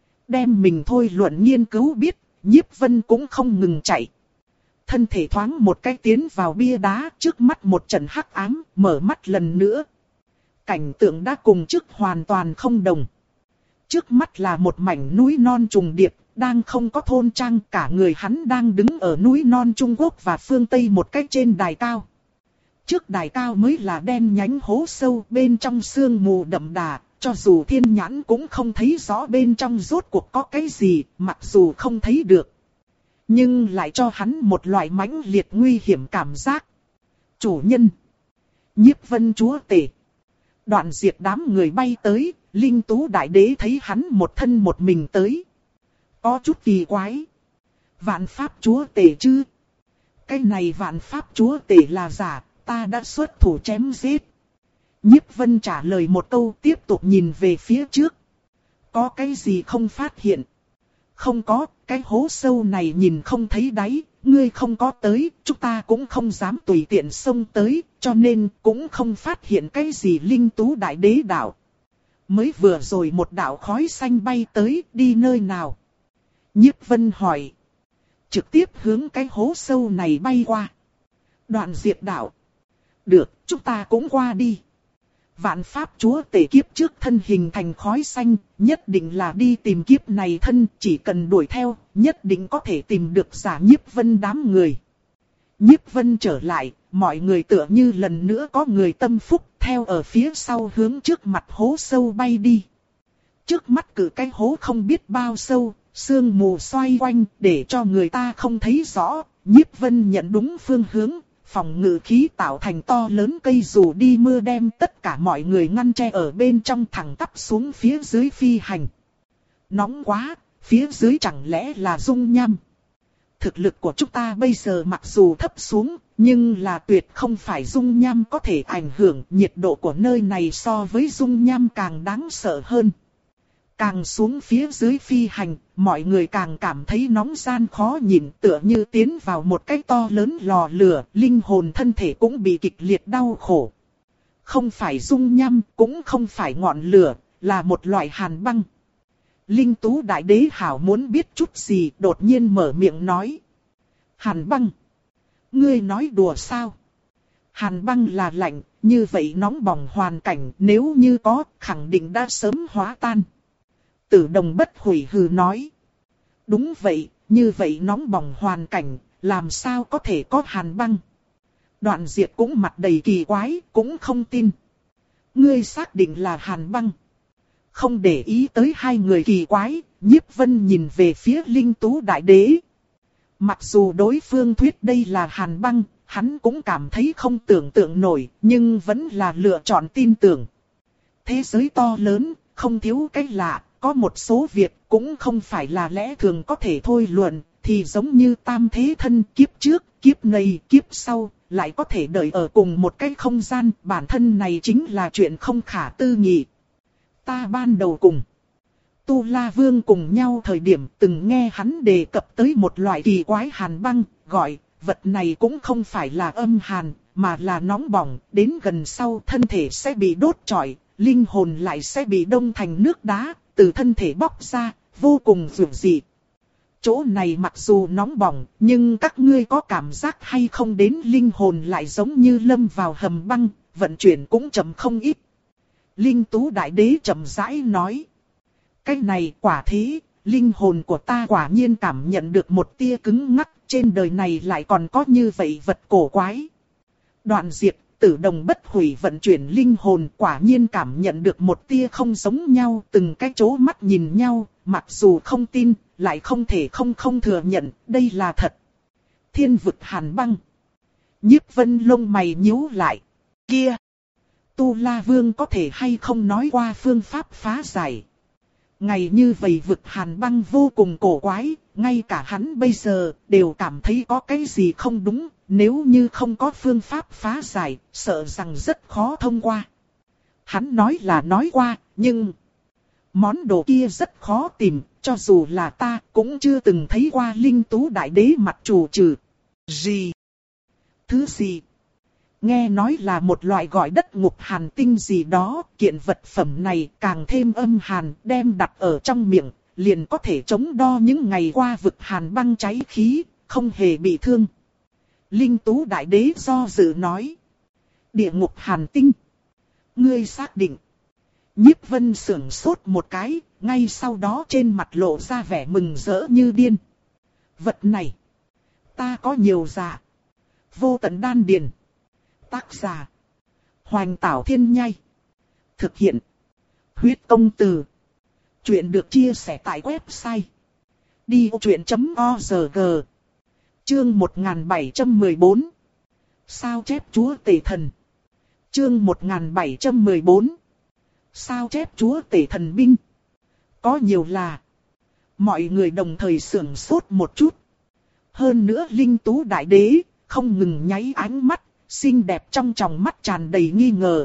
Đem mình thôi luận nghiên cứu biết, Nhiếp Vân cũng không ngừng chạy. Thân thể thoáng một cái tiến vào bia đá, trước mắt một trận hắc ám, mở mắt lần nữa. Cảnh tượng đã cùng trước hoàn toàn không đồng. Trước mắt là một mảnh núi non trùng điệp, đang không có thôn trang, cả người hắn đang đứng ở núi non Trung Quốc và phương Tây một cách trên đài cao. Trước đài cao mới là đen nhánh hố sâu, bên trong sương mù đậm đà, cho dù thiên nhãn cũng không thấy rõ bên trong rốt cuộc có cái gì, mặc dù không thấy được. Nhưng lại cho hắn một loại mãnh liệt nguy hiểm cảm giác. Chủ nhân. Nhiếp Vân chúa tể. Đoạn diệt đám người bay tới, Linh Tú Đại Đế thấy hắn một thân một mình tới. Có chút kỳ quái. Vạn Pháp chúa tể chứ? Cái này Vạn Pháp chúa tể là giả, ta đã xuất thủ chém giết. Nhiếp Vân trả lời một câu, tiếp tục nhìn về phía trước. Có cái gì không phát hiện? Không có, cái hố sâu này nhìn không thấy đáy, ngươi không có tới, chúng ta cũng không dám tùy tiện xông tới, cho nên cũng không phát hiện cái gì. Linh Tú Đại Đế đạo. Mới vừa rồi một đạo khói xanh bay tới, đi nơi nào? Nhiếp Vân hỏi. Trực tiếp hướng cái hố sâu này bay qua. Đoạn diệt đạo. Được, chúng ta cũng qua đi. Vạn Pháp chúa tể kiếp trước thân hình thành khói xanh, nhất định là đi tìm kiếp này thân, chỉ cần đuổi theo, nhất định có thể tìm được giả Nhiếp Vân đám người. Nhiếp Vân trở lại, mọi người tựa như lần nữa có người tâm phúc, theo ở phía sau hướng trước mặt hố sâu bay đi. Trước mắt cử cái hố không biết bao sâu, sương mù xoay quanh, để cho người ta không thấy rõ. Nhiếp Vân nhận đúng phương hướng. Phòng ngự khí tạo thành to lớn cây dù đi mưa đem tất cả mọi người ngăn che ở bên trong, thẳng tắp xuống phía dưới phi hành. Nóng quá, phía dưới chẳng lẽ là dung nham? Thực lực của chúng ta bây giờ mặc dù thấp xuống, nhưng là tuyệt không phải dung nham có thể ảnh hưởng. Nhiệt độ của nơi này so với dung nham càng đáng sợ hơn. Càng xuống phía dưới phi hành, mọi người càng cảm thấy nóng gian khó nhịn, tựa như tiến vào một cái to lớn lò lửa, linh hồn thân thể cũng bị kịch liệt đau khổ. Không phải dung nham, cũng không phải ngọn lửa, là một loại hàn băng. Linh Tú Đại Đế hảo muốn biết chút gì, đột nhiên mở miệng nói. Hàn băng. Ngươi nói đùa sao? Hàn băng là lạnh, như vậy nóng bỏng hoàn cảnh nếu như có, khẳng định đã sớm hóa tan. Tử Đồng bất hủy hừ nói. Đúng vậy, như vậy nóng bỏng hoàn cảnh, làm sao có thể có hàn băng? Đoạn Diệp cũng mặt đầy kỳ quái, cũng không tin. Ngươi xác định là hàn băng. Không để ý tới hai người kỳ quái, Nhiếp Vân nhìn về phía Linh Tú Đại Đế. Mặc dù đối phương thuyết đây là hàn băng, hắn cũng cảm thấy không tưởng tượng nổi, nhưng vẫn là lựa chọn tin tưởng. Thế giới to lớn, không thiếu cái lạ, có một số việc cũng không phải là lẽ thường có thể thôi luận, thì giống như tam thế thân kiếp trước, kiếp này, kiếp sau, lại có thể đợi ở cùng một cái không gian, bản thân này chính là chuyện không khả tư nghị. Ta ban đầu cùng Tu La Vương cùng nhau thời điểm từng nghe hắn đề cập tới một loại kỳ quái hàn băng, gọi vật này cũng không phải là âm hàn, mà là nóng bỏng, đến gần sau thân thể sẽ bị đốt trọi, linh hồn lại sẽ bị đông thành nước đá, từ thân thể bóc ra, vô cùng dữ dị. Chỗ này mặc dù nóng bỏng, nhưng các ngươi có cảm giác hay không đến linh hồn lại giống như lâm vào hầm băng, vận chuyển cũng chậm không ít. Linh Tú Đại Đế chậm rãi nói. Cái này quả thế, linh hồn của ta quả nhiên cảm nhận được một tia cứng ngắc, trên đời này lại còn có như vậy vật cổ quái. Đoạn Diệp, Tử Đồng bất hủy vận chuyển linh hồn quả nhiên cảm nhận được một tia không giống nhau, từng cái chố mắt nhìn nhau, mặc dù không tin, lại không thể không không thừa nhận, đây là thật. Thiên vực hàn băng. Nhiếp Vân lông mày nhíu lại. Kia! Tu La Vương có thể hay không nói qua phương pháp phá giải. Ngày như vậy vực hàn băng vô cùng cổ quái, ngay cả hắn bây giờ đều cảm thấy có cái gì không đúng, nếu như không có phương pháp phá giải, sợ rằng rất khó thông qua. Hắn nói là nói qua, nhưng món đồ kia rất khó tìm, cho dù là ta cũng chưa từng thấy qua. Linh Tú Đại Đế mặt trù trừ. Gì? Thứ gì? Nghe nói là một loại gọi đất ngục hàn tinh gì đó, kiện vật phẩm này càng thêm âm hàn, đem đặt ở trong miệng, liền có thể chống đo những ngày qua vực hàn băng cháy khí, không hề bị thương. Linh Tú Đại Đế do dự nói. Địa ngục hàn tinh. Ngươi xác định. Nhiếp Vân sưởng sốt một cái, ngay sau đó trên mặt lộ ra vẻ mừng rỡ như điên. Vật này, ta có nhiều dạ. Vô tận đan điền. Tác giả, Hoành Tảo Thiên Nhai. Thực hiện, Huyết Công Từ. Chuyện được chia sẻ tại website đi ô chuyện chấm org. Chương một nghìn bảy trăm mười bốn. Sao chép chúa tể thần. Chương một nghìn bảy trăm mười bốn. Sao chép chúa tể thần binh. Có nhiều là. Mọi người đồng thời sưởng sốt một chút. Hơn nữa Linh Tú Đại Đế không ngừng nháy ánh mắt, xinh đẹp trong tròng mắt tràn đầy nghi ngờ.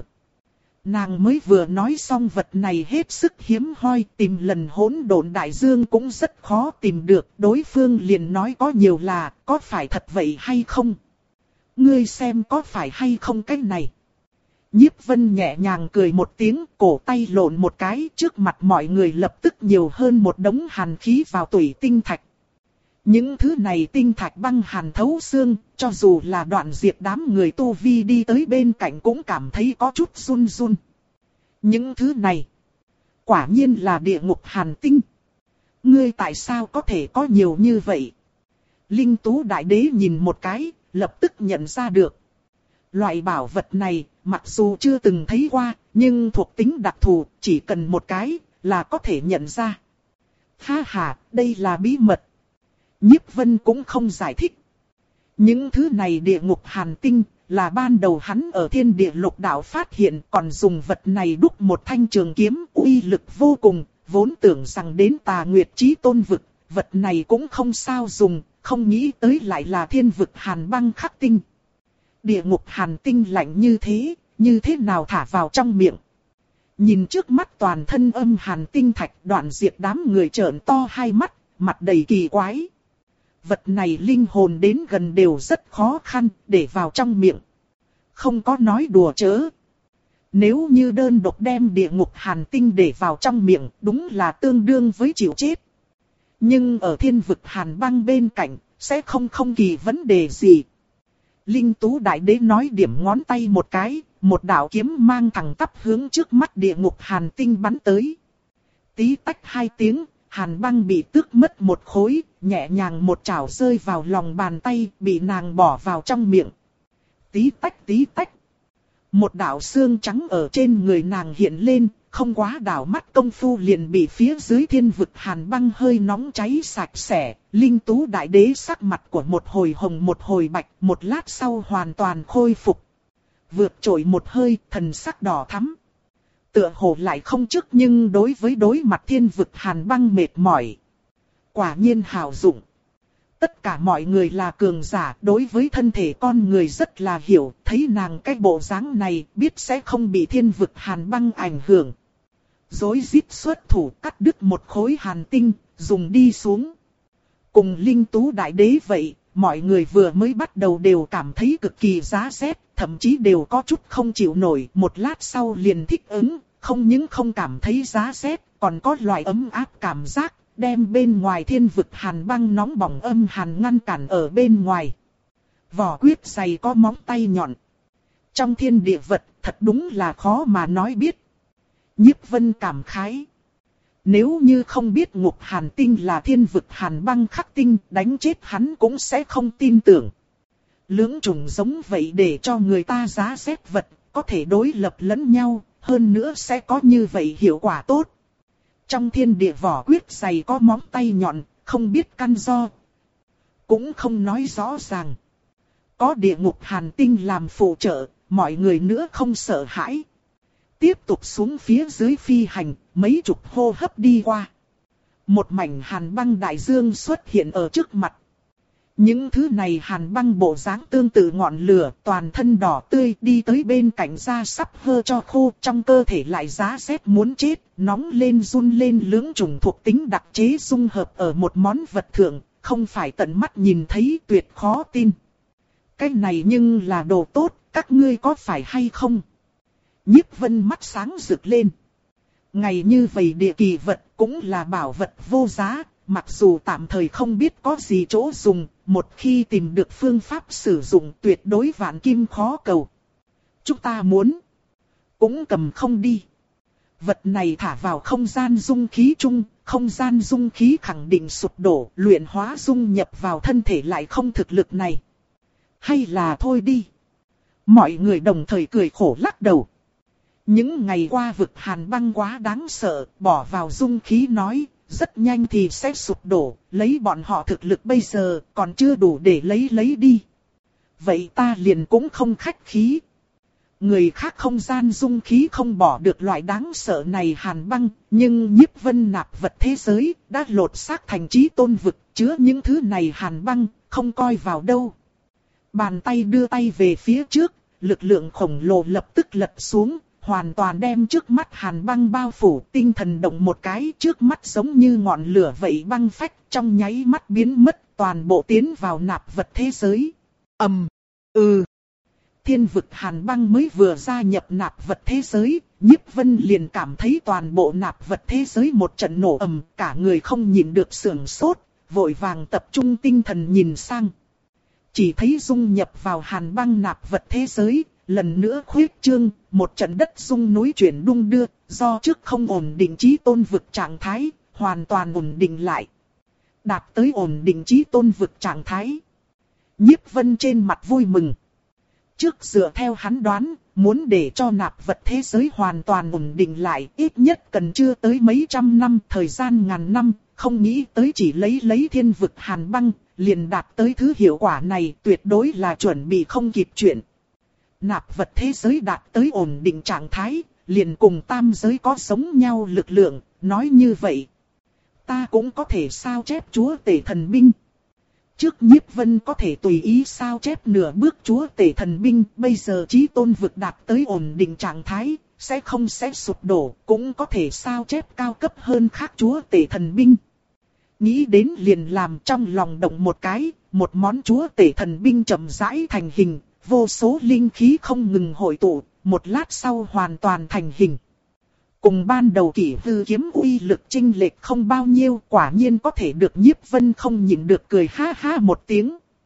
Nàng mới vừa nói xong vật này hết sức hiếm hoi, tìm lần hỗn độn đại dương cũng rất khó tìm được. Đối phương liền nói có nhiều là, có phải thật vậy hay không? Ngươi xem có phải hay không cái này? Nhiếp Vân nhẹ nhàng cười một tiếng, cổ tay lộn một cái, trước mặt mọi người lập tức nhiều hơn một đống hàn khí vào tủy tinh thạch. Những thứ này tinh thạch băng hàn thấu xương, cho dù là Đoạn Diệp đám người tu vi đi tới bên cạnh cũng cảm thấy có chút run run. Những thứ này, quả nhiên là địa ngục hàn tinh. Ngươi tại sao có thể có nhiều như vậy? Linh Tú Đại Đế nhìn một cái, lập tức nhận ra được. Loại bảo vật này, mặc dù chưa từng thấy qua, nhưng thuộc tính đặc thù, chỉ cần một cái, là có thể nhận ra. Ha ha, đây là bí mật. Nhiếp Vân cũng không giải thích. Những thứ này địa ngục hàn tinh, là ban đầu hắn ở thiên địa lục đạo phát hiện, còn dùng vật này đúc một thanh trường kiếm uy lực vô cùng, vốn tưởng rằng đến Tà Nguyệt Chí Tôn vực, vật này cũng không sao dùng, không nghĩ tới lại là thiên vực hàn băng khắc tinh. Địa ngục hàn tinh lạnh như thế, như thế nào thả vào trong miệng? Nhìn trước mắt toàn thân âm hàn tinh thạch, Đoạn Diệp đám người trợn to hai mắt, mặt đầy kỳ quái. Vật này linh hồn đến gần đều rất khó khăn, để vào trong miệng. Không có nói đùa chớ. Nếu như đơn độc đem địa ngục hàn tinh để vào trong miệng, đúng là tương đương với chịu chết. Nhưng ở thiên vực hàn băng bên cạnh, sẽ không không kỳ vấn đề gì. Linh Tú Đại Đế nói điểm ngón tay một cái, một đạo kiếm mang thẳng tắp hướng trước mắt địa ngục hàn tinh bắn tới. Tí tách hai tiếng, hàn băng bị tước mất một khối, nhẹ nhàng một chảo rơi vào lòng bàn tay, bị nàng bỏ vào trong miệng. Tí tách tí tách. Một đạo xương trắng ở trên người nàng hiện lên, không quá đảo mắt công phu liền bị phía dưới thiên vực hàn băng hơi nóng cháy sạch sẽ. Linh Tú Đại Đế sắc mặt của một hồi hồng một hồi bạch, một lát sau hoàn toàn khôi phục. Vượt trội một hơi, thần sắc đỏ thắm. Tựa hồ lại không trước nhưng đối với đối mặt thiên vực hàn băng mệt mỏi. Quả nhiên hảo dụng. Tất cả mọi người là cường giả, đối với thân thể con người rất là hiểu, thấy nàng cái bộ dáng này biết sẽ không bị thiên vực hàn băng ảnh hưởng. Rối rít xuất thủ cắt đứt một khối hàn tinh, dùng đi xuống. Cùng Linh Tú Đại Đế vậy, mọi người vừa mới bắt đầu đều cảm thấy cực kỳ giá rét, thậm chí đều có chút không chịu nổi, một lát sau liền thích ứng, không những không cảm thấy giá rét, còn có loại ấm áp cảm giác. Đem bên ngoài thiên vực hàn băng nóng bỏng âm hàn ngăn cản ở bên ngoài. Vỏ quyết dày có móng tay nhọn. Trong thiên địa vật thật đúng là khó mà nói biết. Nhiếp Vân cảm khái. Nếu như không biết ngục hàn tinh là thiên vực hàn băng khắc tinh, đánh chết hắn cũng sẽ không tin tưởng. Lưỡng chủng giống vậy để cho người ta giá rét vật, có thể đối lập lẫn nhau, hơn nữa sẽ có như vậy hiệu quả tốt. Trong thiên địa vỏ quyết dày có móng tay nhọn, không biết căn do. Cũng không nói rõ ràng. Có địa ngục hàn tinh làm phụ trợ, mọi người nữa không sợ hãi. Tiếp tục xuống phía dưới phi hành, mấy chục hô hấp đi qua. Một mảnh hàn băng đại dương xuất hiện ở trước mặt. Những thứ này hàn băng bộ dáng tương tự ngọn lửa, toàn thân đỏ tươi, đi tới bên cạnh da sắp hơ cho khô, trong cơ thể lại giá rét muốn chết, nóng lên run lên, lưỡng chủng thuộc tính đặc chế dung hợp ở một món vật thượng, không phải tận mắt nhìn thấy tuyệt khó tin. Cái này nhưng là đồ tốt, các ngươi có phải hay không? Nhiếp Vân mắt sáng rực lên. Ngày như vậy địa kỳ vật cũng là bảo vật vô giá, mặc dù tạm thời không biết có gì chỗ dùng, một khi tìm được phương pháp sử dụng tuyệt đối vạn kim khó cầu. Chúng ta muốn, cũng cầm không đi. Vật này thả vào không gian dung khí chung, không gian dung khí khẳng định sụp đổ, luyện hóa dung nhập vào thân thể lại không thực lực này. Hay là thôi đi. Mọi người đồng thời cười khổ lắc đầu. Những ngày qua vực hàn băng quá đáng sợ, bỏ vào dung khí nói, rất nhanh thì sẽ sụp đổ, lấy bọn họ thực lực bây giờ, còn chưa đủ để lấy lấy đi. Vậy ta liền cũng không khách khí. Người khác không gian dung khí không bỏ được loại đáng sợ này hàn băng, nhưng Nhiếp Vân nạp vật thế giới, đã lột xác thành chí tôn vực, chứa những thứ này hàn băng, không coi vào đâu. Bàn tay đưa tay về phía trước, lực lượng khổng lồ lập tức lật xuống. Hoàn toàn đem trước mắt hàn băng bao phủ, tinh thần động một cái, trước mắt giống như ngọn lửa vậy băng phách, trong nháy mắt biến mất, toàn bộ tiến vào nạp vật thế giới. ầm, um, ừ. Thiên vực hàn băng mới vừa gia nhập nạp vật thế giới, Nhiếp Vân liền cảm thấy toàn bộ nạp vật thế giới một trận nổ ầm, cả người không nhìn được sưởng sốt, vội vàng tập trung tinh thần nhìn sang. Chỉ thấy dung nhập vào hàn băng nạp vật thế giới. Lần nữa khuyết trương, một trận đất rung núi chuyển đung đưa, do trước không ổn định chí tôn vực trạng thái, hoàn toàn ổn định lại. Đạt tới ổn định chí tôn vực trạng thái. Nhiếp Vân trên mặt vui mừng. Trước dựa theo hắn đoán, muốn để cho nạp vật thế giới hoàn toàn ổn định lại, ít nhất cần chưa tới mấy trăm năm, thời gian ngàn năm, không nghĩ tới chỉ lấy lấy thiên vực hàn băng, liền đạt tới thứ hiệu quả này, tuyệt đối là chuẩn bị không kịp chuyện. Nạp vật thế giới đạt tới ổn định trạng thái, liền cùng tam giới có giống nhau lực lượng, nói như vậy. Ta cũng có thể sao chép chúa tể thần binh. Trước Nhiếp Vân có thể tùy ý sao chép nửa bước chúa tể thần binh, bây giờ chí tôn vực đạt tới ổn định trạng thái, sẽ không sẽ sụp đổ, cũng có thể sao chép cao cấp hơn khác chúa tể thần binh. Nghĩ đến liền làm trong lòng động một cái, một món chúa tể thần binh chậm rãi thành hình. Vô số linh khí không ngừng hội tụ, một lát sau hoàn toàn thành hình. Cùng ban đầu kỷ hư kiếm uy lực chênh lệch không bao nhiêu, quả nhiên có thể được Nhiếp Vân không nhịn được cười ha ha một tiếng.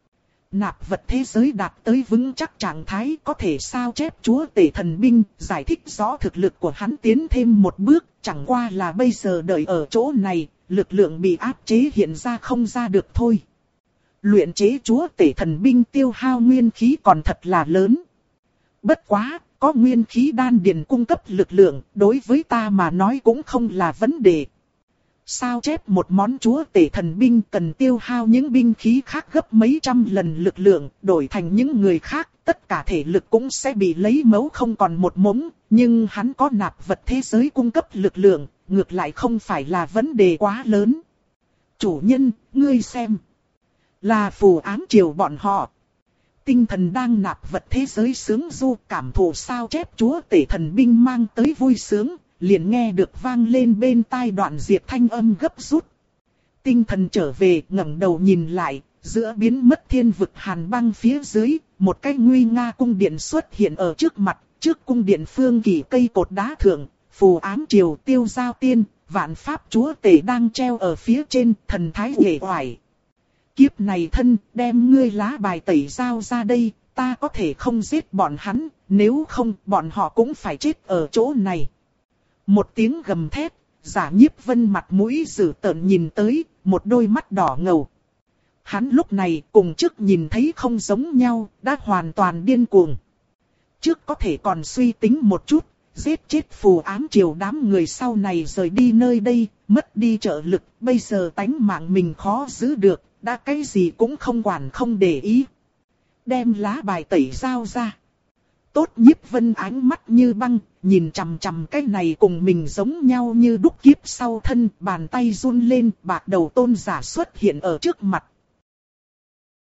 nạp vật thế giới đạt tới vững chắc trạng thái có thể sao chép chúa tể thần binh, giải thích rõ thực lực của hắn tiến thêm một bước, chẳng qua là bây giờ đợi ở chỗ này, lực lượng bị áp chế hiện ra không ra được thôi. Luyện chế chúa tể thần binh tiêu hao nguyên khí còn thật là lớn. Bất quá, có nguyên khí đan điền cung cấp lực lượng, đối với ta mà nói cũng không là vấn đề. Sao chép một món chúa tể thần binh cần tiêu hao những binh khí khác gấp mấy trăm lần lực lượng, đổi thành những người khác, tất cả thể lực cũng sẽ bị lấy mẫu không còn một mống, nhưng hắn có nạp vật thế giới cung cấp lực lượng, ngược lại không phải là vấn đề quá lớn. Chủ nhân, ngươi xem. Là phù ám triều bọn họ. Tinh thần đang nạp vật thế giới sướng du cảm thụ sao chép chúa tể thần binh mang tới vui sướng, liền nghe được vang lên bên tai Đoạn Diệp thanh âm gấp rút. Tinh thần trở về ngẩng đầu nhìn lại, giữa biến mất thiên vực hàn băng phía dưới, một cái nguy nga cung điện xuất hiện ở trước mặt, trước cung điện phương kỳ cây cột đá thượng, phù ám triều tiêu giao tiên, vạn pháp chúa tể đang treo ở phía trên, thần thái uể oải. Kiếp này thân, đem ngươi lá bài tẩy giao ra đây, ta có thể không giết bọn hắn, nếu không bọn họ cũng phải chết ở chỗ này. Một tiếng gầm thét, Giả Nhiếp Vân mặt mũi dữ tợn nhìn tới, một đôi mắt đỏ ngầu. Hắn lúc này cùng trước nhìn thấy không giống nhau, đã hoàn toàn điên cuồng. Trước có thể còn suy tính một chút, giết chết phù ám triều đám người sau này rời đi nơi đây, mất đi trợ lực, bây giờ tánh mạng mình khó giữ được, đã cái gì cũng không quản không để ý. Đem lá bài tẩy giao ra. Tốt Nhiếp Vân ánh mắt như băng, nhìn chằm chằm cái này cùng mình giống nhau như đúc kiếp sau thân, bàn tay run lên, bạc đầu tôn giả xuất hiện ở trước mặt.